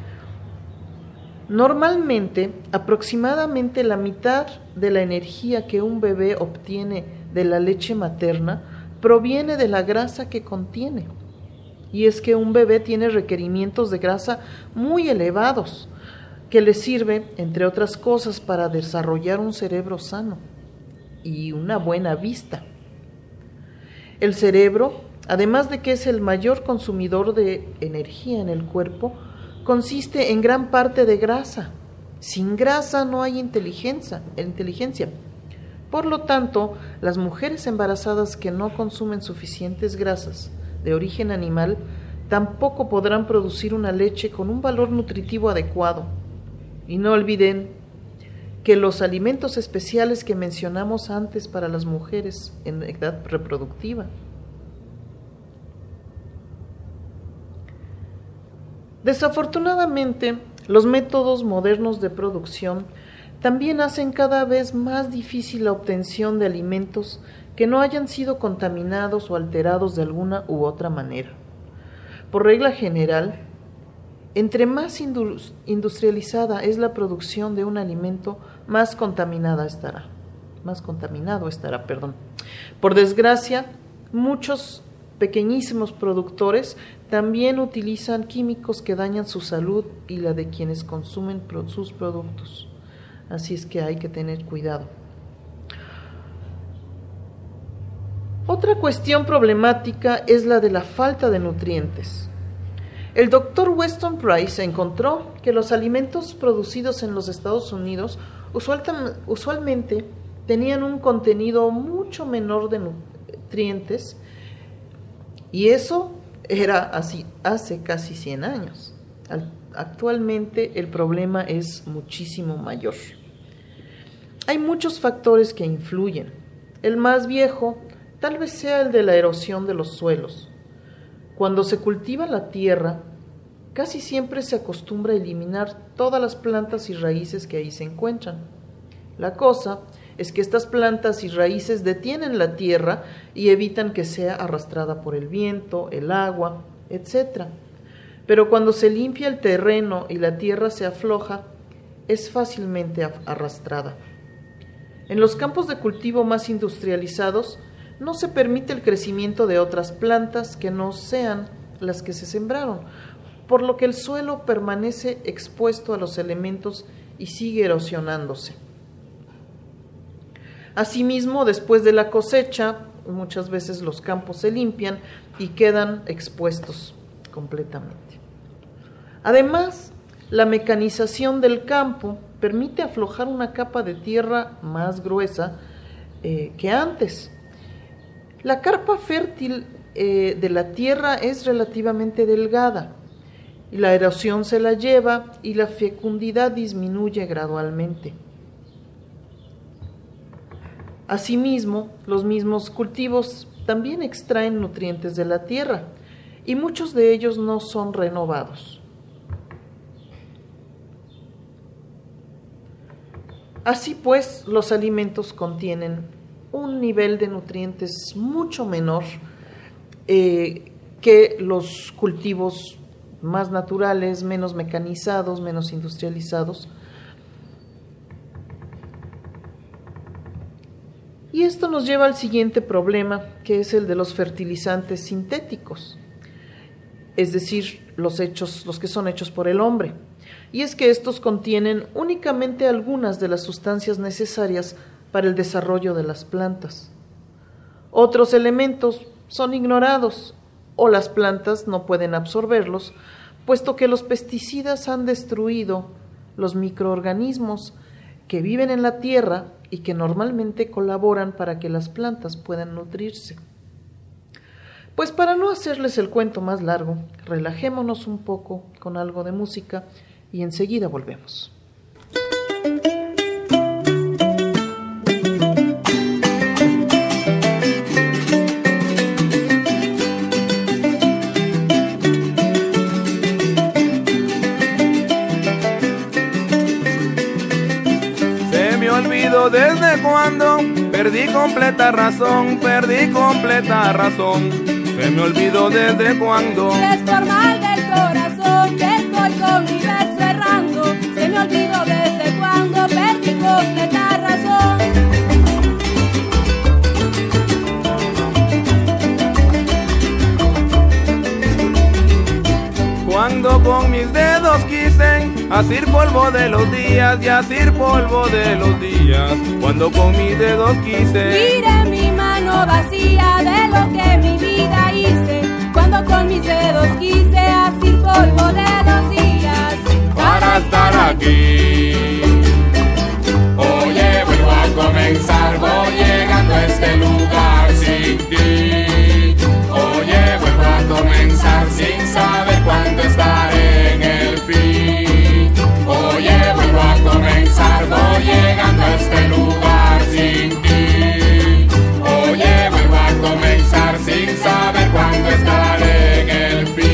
Normalmente, aproximadamente la mitad de la energía que un bebé obtiene de la leche materna proviene de la grasa que contiene. Y es que un bebé tiene requerimientos de grasa muy elevados, que le sirve, entre otras cosas, para desarrollar un cerebro sano y una buena vista. El cerebro, además de que es el mayor consumidor de energía en el cuerpo, consiste en gran parte de grasa. Sin grasa no hay inteligencia. Por lo tanto, las mujeres embarazadas que no consumen suficientes grasas de origen animal tampoco podrán producir una leche con un valor nutritivo adecuado. Y no olviden que los alimentos especiales que mencionamos antes para las mujeres en edad reproductiva. Desafortunadamente, los métodos modernos de producción también hacen cada vez más difícil la obtención de alimentos que no hayan sido contaminados o alterados de alguna u otra manera. Por regla general, entre más industrializada es la producción de un alimento, más contaminado estará. Por desgracia, muchos pequeñísimos productores también utilizan químicos que dañan su salud y la de quienes consumen sus productos. Así es que hay que tener cuidado. Otra cuestión problemática es la de la falta de nutrientes. El Dr. Weston Price encontró que los alimentos producidos en los Estados Unidos usualmente tenían un contenido mucho menor de nutrientes, y eso era así hace casi 100 años. Actualmente el problema es muchísimo mayor. Hay muchos factores que influyen. El más viejo tal vez sea el de la erosión de los suelos. Cuando se cultiva la tierra, casi siempre se acostumbra a eliminar todas las plantas y raíces que ahí se encuentran. La cosa es que estas plantas y raíces detienen la tierra y evitan que sea arrastrada por el viento, el agua, etc. Pero cuando se limpia el terreno y la tierra se afloja, es fácilmente arrastrada. En los campos de cultivo más industrializados, no se permite el crecimiento de otras plantas que no sean las que se sembraron, por lo que el suelo permanece expuesto a los elementos y sigue erosionándose. Asimismo, después de la cosecha, muchas veces los campos se limpian y quedan expuestos completamente. Además, la mecanización del campo permite aflojar una capa de tierra más gruesa que antes. La carpa fértil de la tierra es relativamente delgada, y la erosión se la lleva y la fecundidad disminuye gradualmente. Asimismo, los mismos cultivos también extraen nutrientes de la tierra, y muchos de ellos no son renovados. Así pues, los alimentos contienen un nivel de nutrientes mucho menor que los cultivos más naturales, menos mecanizados, menos industrializados. Y esto nos lleva al siguiente problema, que es el de los fertilizantes sintéticos, es decir, los que son hechos por el hombre. y es que estos contienen únicamente algunas de las sustancias necesarias para el desarrollo de las plantas. Otros elementos son ignorados o las plantas no pueden absorberlos, puesto que los pesticidas han destruido los microorganismos que viven en la tierra y que normalmente colaboran para que las plantas puedan nutrirse. Pues para no hacerles el cuento más largo, relajémonos un poco con algo de música y enseguida volvemos. Desde cuando perdí completa razón, se me olvidó desde cuando. Si es por mal del corazón que estoy con mi verso errando, se me olvidó desde cuando perdí completa razón. Cuando con mis dedos quise asir polvo de los días y asir polvo de los días. Cuando con mis dedos quise miré mi mano vacía de lo que mi vida hice. Cuando con mis dedos quise asir polvo de los días. Para estar aquí. Oye, vuelvo a comenzar, voy llegando a este lugar sin ti. Oye, vuelvo a comenzar sin saber cuándo estaré en el fin. Oye, vuelvo a comenzar, voy llegando a este lugar sin ti. Oye, vuelvo a comenzar sin saber cuándo estaré en el fin.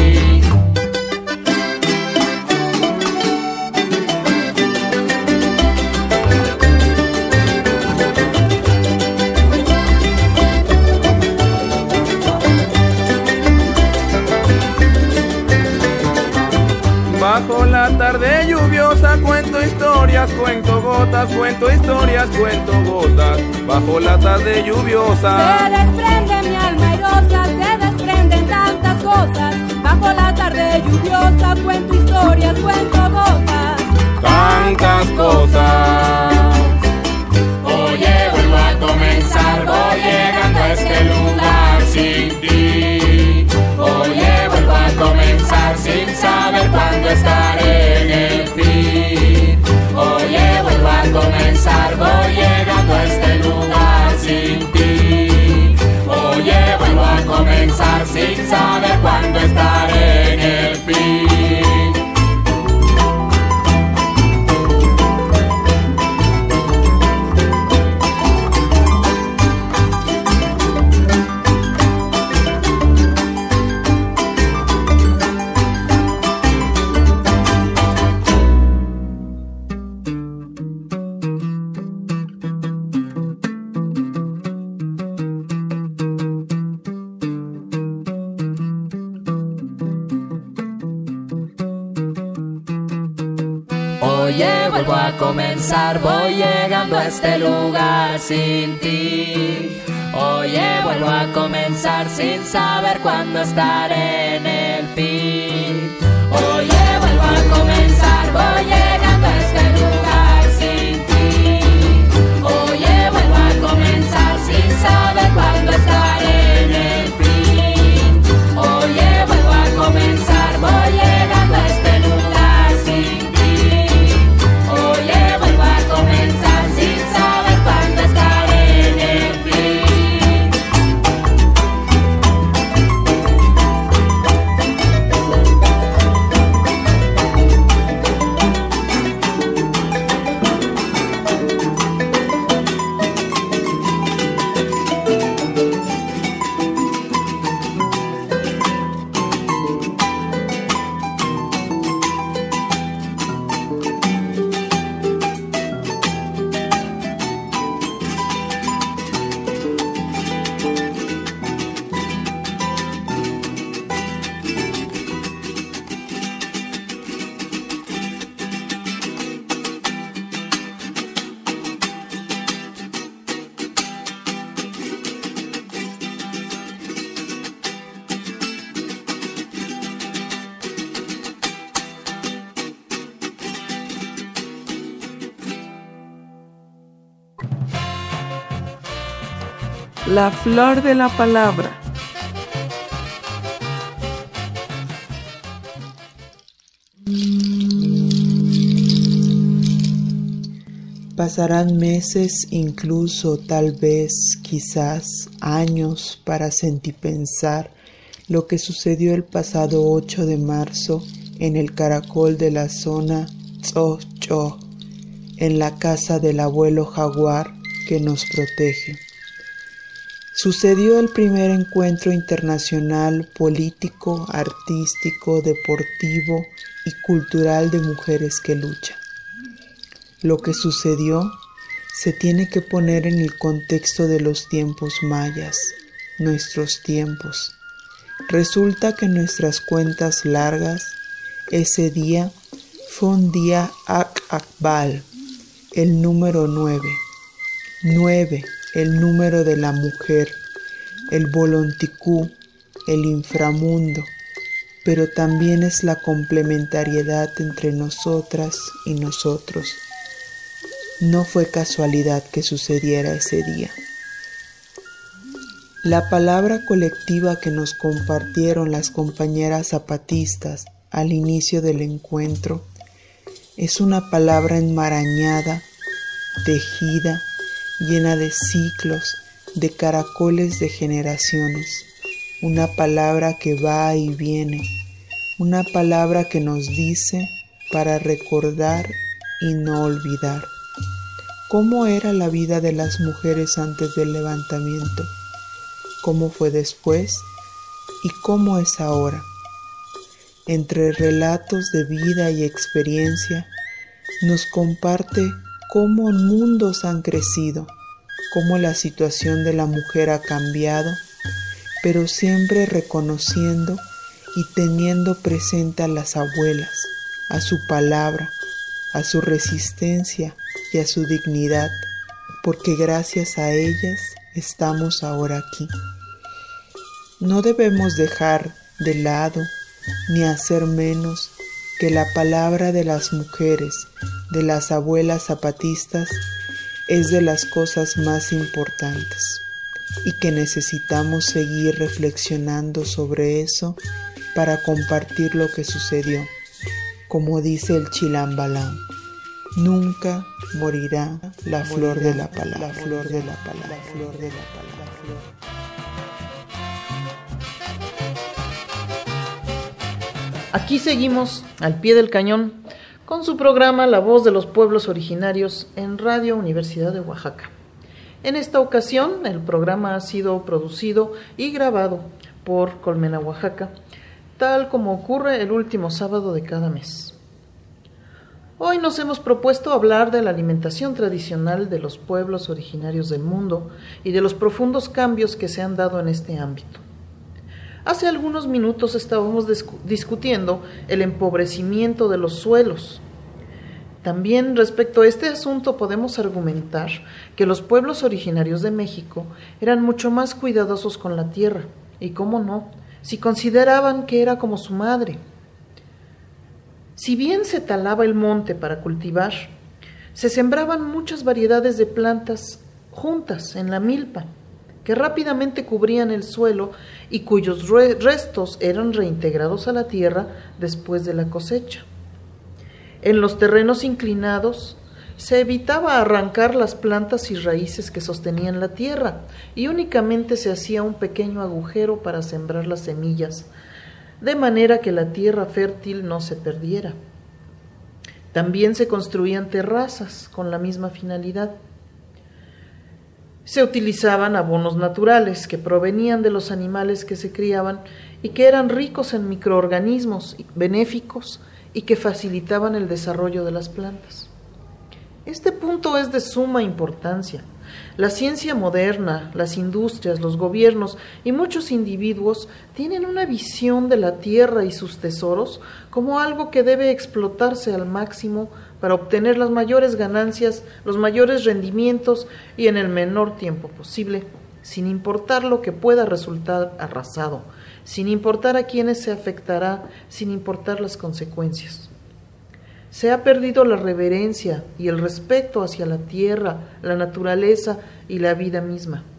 Bajo la tarde lluviosa cuento historias, cuento gotas, cuento historias, cuento gotas. Bajo la tarde lluviosa se desprende mi alma airosa, se desprenden tantas cosas. Bajo la tarde lluviosa cuento historias, cuento gotas. Tantas cosas. Oye, vuelvo a comenzar, voy llegando a este lugar sin ti. Oye, vuelvo a comenzar sin saber cuándo estaré en el fin. Oye, vuelvo a comenzar, voy llegando a este lugar sin ti. Oye, vuelvo a comenzar sin saber cuándo estaré en el fin. Oye, vuelvo a comenzar, voy llegando a este lugar sin ti. Oye, vuelvo a comenzar sin saber cuándo estaré en el fin. Oye, vuelvo a comenzar, voy llegando a este lugar sin ti. Oye, vuelvo a comenzar sin saber cuándo estaré en el fin. Oye, vuelvo a comenzar, voy llegando a este lugar sin ti. Oye, vuelvo a comenzar sin saber cuándo estaré en el fin. La flor de la palabra. Pasarán meses, incluso tal vez, quizás, años para sentipensar lo que sucedió el pasado 8 de marzo en el caracol de la zona Tso-Cho, en la casa del abuelo jaguar que nos protege. Sucedió el primer encuentro internacional político, artístico, deportivo y cultural de mujeres que luchan. Lo que sucedió se tiene que poner en el contexto de los tiempos mayas, nuestros tiempos. Resulta que en nuestras cuentas largas, ese día fue un día Ak-Akbal, el número 9. 9, el número de la mujer, el Bolonticú, el inframundo, pero también es la complementariedad entre nosotras y nosotros. No fue casualidad que sucediera ese día. La palabra colectiva que nos compartieron las compañeras zapatistas al inicio del encuentro es una palabra enmarañada, tejida, llena de ciclos, de caracoles de generaciones, una palabra que va y viene, una palabra que nos dice para recordar y no olvidar. ¿Cómo era la vida de las mujeres antes del levantamiento? ¿Cómo fue después? ¿Y cómo es ahora? Entre relatos de vida y experiencia, nos comparte cómo mundos han crecido, cómo la situación de la mujer ha cambiado, pero siempre reconociendo y teniendo presente a las abuelas, a su palabra, a su resistencia y a su dignidad, porque gracias a ellas estamos ahora aquí. No debemos dejar de lado ni hacer menos que la palabra de las mujeres, de las abuelas zapatistas, es de las cosas más importantes y que necesitamos seguir reflexionando sobre eso para compartir lo que sucedió. Como dice el Chilambalán, nunca morirá la flor de la palabra, la flor de la palabra, la flor de la palabra. Aquí seguimos al pie del cañón con su programa La Voz de los Pueblos Originarios en Radio Universidad de Oaxaca. En esta ocasión el programa ha sido producido y grabado por Colmena Oaxaca, tal como ocurre el último sábado de cada mes. Hoy nos hemos propuesto hablar de la alimentación tradicional de los pueblos originarios del mundo y de los profundos cambios que se han dado en este ámbito. Hace algunos minutos estábamos discutiendo el empobrecimiento de los suelos. También respecto a este asunto podemos argumentar que los pueblos originarios de México eran mucho más cuidadosos con la tierra, y cómo no, si consideraban que era como su madre. Si bien se talaba el monte para cultivar, se sembraban muchas variedades de plantas juntas en la milpa, que rápidamente cubrían el suelo y cuyos restos eran reintegrados a la tierra después de la cosecha. En los terrenos inclinados se evitaba arrancar las plantas y raíces que sostenían la tierra y únicamente se hacía un pequeño agujero para sembrar las semillas, de manera que la tierra fértil no se perdiera. También se construían terrazas con la misma finalidad. Se utilizaban abonos naturales que provenían de los animales que se criaban y que eran ricos en microorganismos benéficos y que facilitaban el desarrollo de las plantas. Este punto es de suma importancia. La ciencia moderna, las industrias, los gobiernos y muchos individuos tienen una visión de la tierra y sus tesoros como algo que debe explotarse al máximo para obtener las mayores ganancias, los mayores rendimientos y en el menor tiempo posible, sin importar lo que pueda resultar arrasado, sin importar a quienes se afectará, sin importar las consecuencias. Se ha perdido la reverencia y el respeto hacia la tierra, la naturaleza y la vida misma.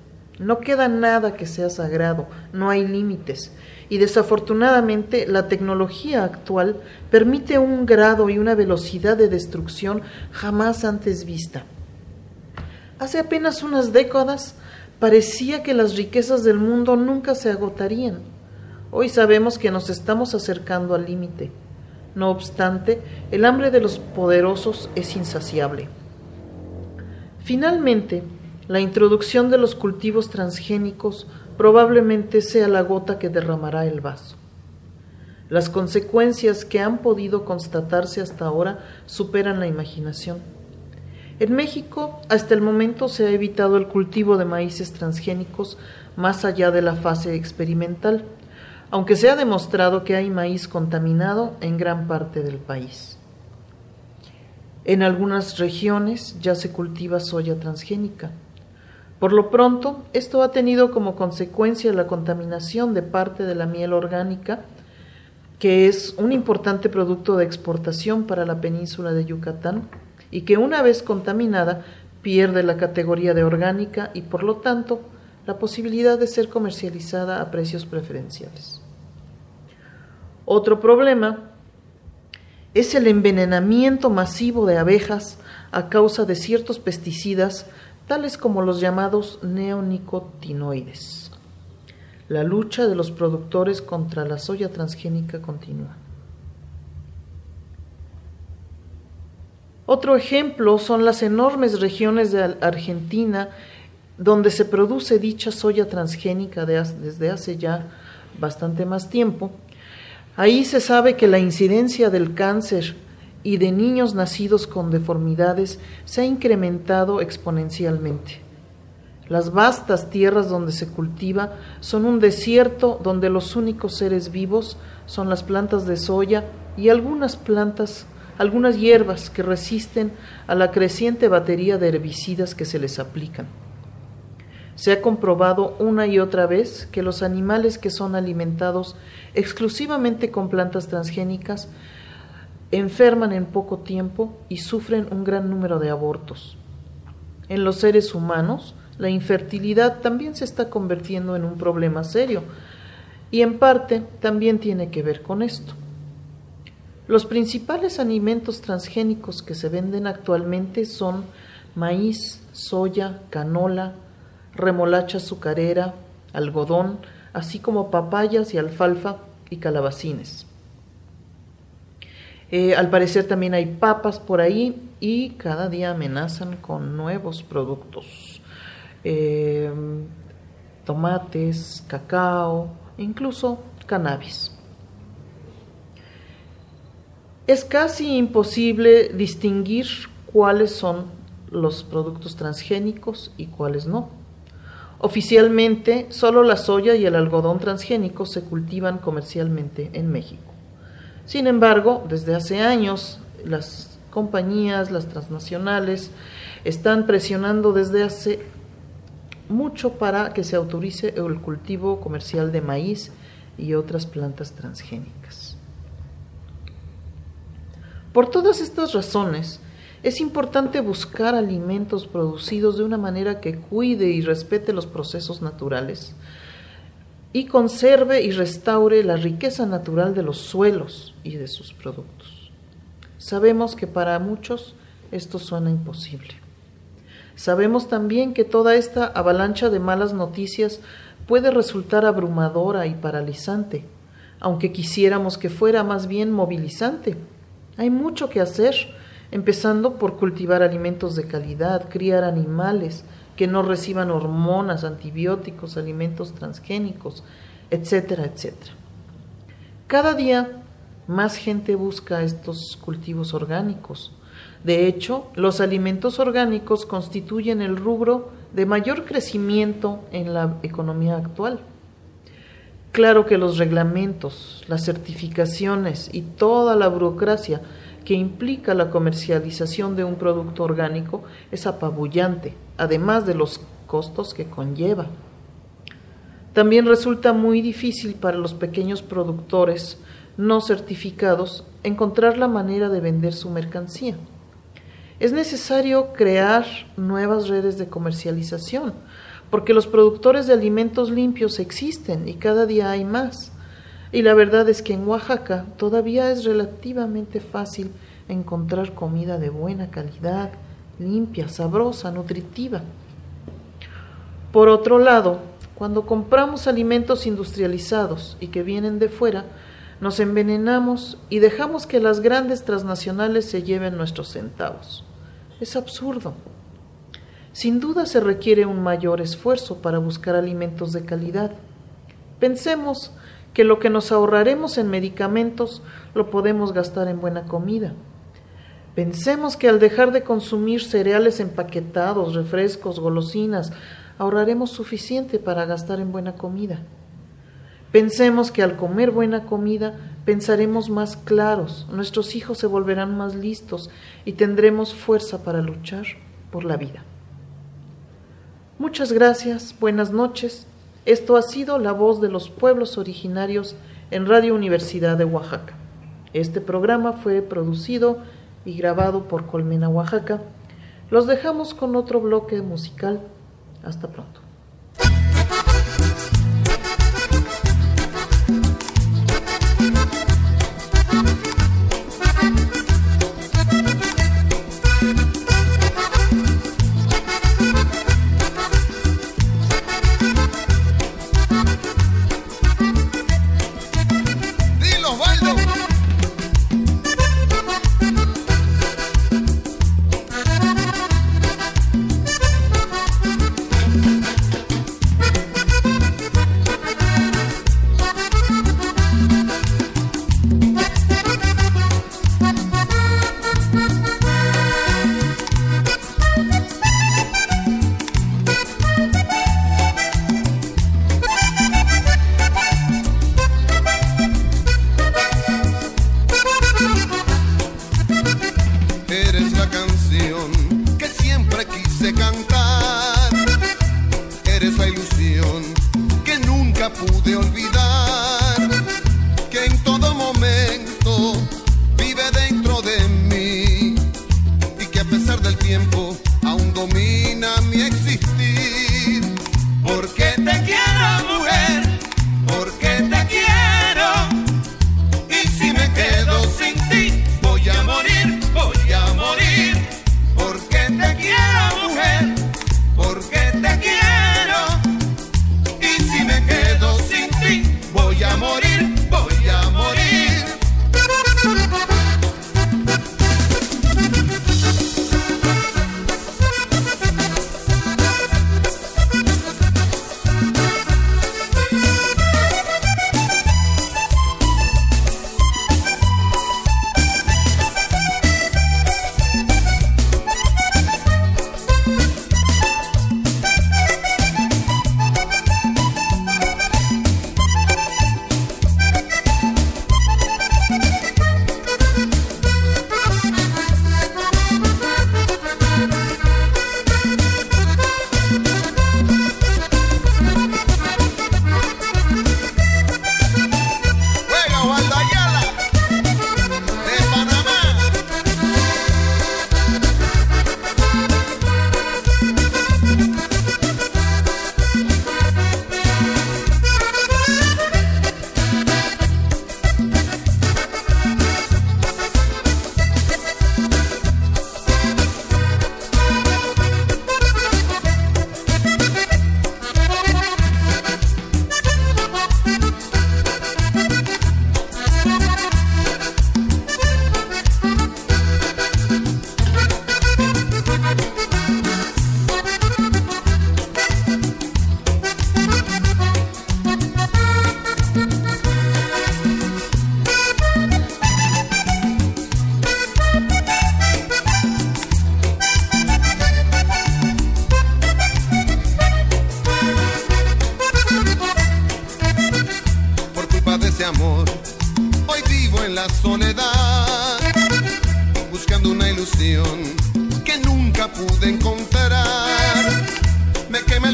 No queda nada que sea sagrado, no hay límites. Y desafortunadamente la tecnología actual permite un grado y una velocidad de destrucción jamás antes vista. Hace apenas unas décadas parecía que las riquezas del mundo nunca se agotarían. Hoy sabemos que nos estamos acercando al límite. No obstante, el hambre de los poderosos es insaciable. Finalmente, la introducción de los cultivos transgénicos probablemente sea la gota que derramará el vaso. Las consecuencias que han podido constatarse hasta ahora superan la imaginación. En México, hasta el momento se ha evitado el cultivo de maíces transgénicos más allá de la fase experimental, aunque se ha demostrado que hay maíz contaminado en gran parte del país. En algunas regiones ya se cultiva soya transgénica. Por lo pronto, esto ha tenido como consecuencia la contaminación de parte de la miel orgánica, que es un importante producto de exportación para la península de Yucatán y que una vez contaminada pierde la categoría de orgánica y por lo tanto la posibilidad de ser comercializada a precios preferenciales. Otro problema es el envenenamiento masivo de abejas a causa de ciertos pesticidas, tales como los llamados neonicotinoides. La lucha de los productores contra la soya transgénica continúa. Otro ejemplo son las enormes regiones de Argentina donde se produce dicha soya transgénica desde hace ya bastante más tiempo. Ahí se sabe que la incidencia del cáncer y de niños nacidos con deformidades se ha incrementado exponencialmente. Las vastas tierras donde se cultiva son un desierto donde los únicos seres vivos son las plantas de soya y algunas hierbas que resisten a la creciente batería de herbicidas que se les aplican. Se ha comprobado una y otra vez que los animales que son alimentados exclusivamente con plantas transgénicas enferman en poco tiempo y sufren un gran número de abortos. En los seres humanos, la infertilidad también se está convirtiendo en un problema serio y en parte también tiene que ver con esto. Los principales alimentos transgénicos que se venden actualmente son maíz, soya, canola, remolacha azucarera, algodón, así como papayas y alfalfa y calabacines. Al parecer también hay papas por ahí y cada día amenazan con nuevos productos. Tomates, cacao, incluso cannabis. Es casi imposible distinguir cuáles son los productos transgénicos y cuáles no. Oficialmente, solo la soya y el algodón transgénicos se cultivan comercialmente en México. Sin embargo, desde hace años, las compañías, las transnacionales, están presionando desde hace mucho para que se autorice el cultivo comercial de maíz y otras plantas transgénicas. Por todas estas razones, es importante buscar alimentos producidos de una manera que cuide y respete los procesos naturales y conserve y restaure la riqueza natural de los suelos y de sus productos. Sabemos que para muchos esto suena imposible. Sabemos también que toda esta avalancha de malas noticias puede resultar abrumadora y paralizante, aunque quisiéramos que fuera más bien movilizante. Hay mucho que hacer, empezando por cultivar alimentos de calidad, criar animales que no reciban hormonas, antibióticos, alimentos transgénicos, etcétera, etcétera. Cada día más gente busca estos cultivos orgánicos. De hecho, los alimentos orgánicos constituyen el rubro de mayor crecimiento en la economía actual. Claro que los reglamentos, las certificaciones y toda la burocracia que implica la comercialización de un producto orgánico es apabullante, además de los costos que conlleva. También resulta muy difícil para los pequeños productores no certificados encontrar la manera de vender su mercancía. Es necesario crear nuevas redes de comercialización, porque los productores de alimentos limpios existen y cada día hay más. Y la verdad es que en Oaxaca todavía es relativamente fácil encontrar comida de buena calidad, limpia, sabrosa, nutritiva. Por otro lado, cuando compramos alimentos industrializados y que vienen de fuera, nos envenenamos y dejamos que las grandes transnacionales se lleven nuestros centavos. Es absurdo. Sin duda se requiere un mayor esfuerzo para buscar alimentos de calidad. Pensemos que lo que nos ahorraremos en medicamentos lo podemos gastar en buena comida. Pensemos que al dejar de consumir cereales empaquetados, refrescos, golosinas, ahorraremos suficiente para gastar en buena comida. Pensemos que al comer buena comida pensaremos más claros, nuestros hijos se volverán más listos y tendremos fuerza para luchar por la vida. Muchas gracias, buenas noches. Esto ha sido La Voz de los Pueblos Originarios en Radio Universidad de Oaxaca. Este programa fue producido y grabado por Colmena, Oaxaca. Los dejamos con otro bloque musical. Hasta pronto.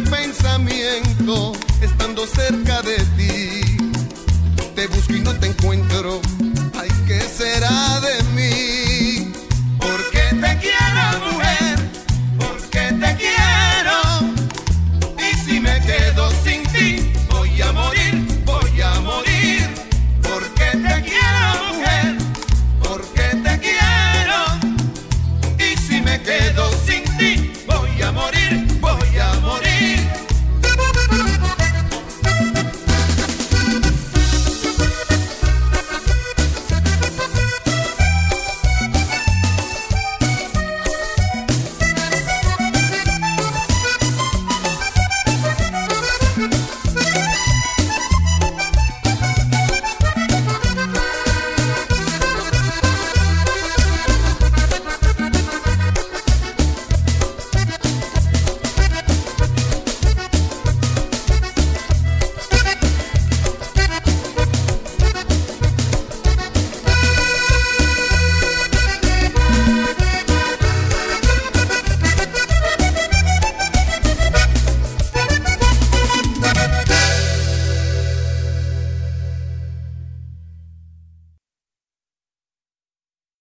estando cerca de ti. Te busco y no te encuentro.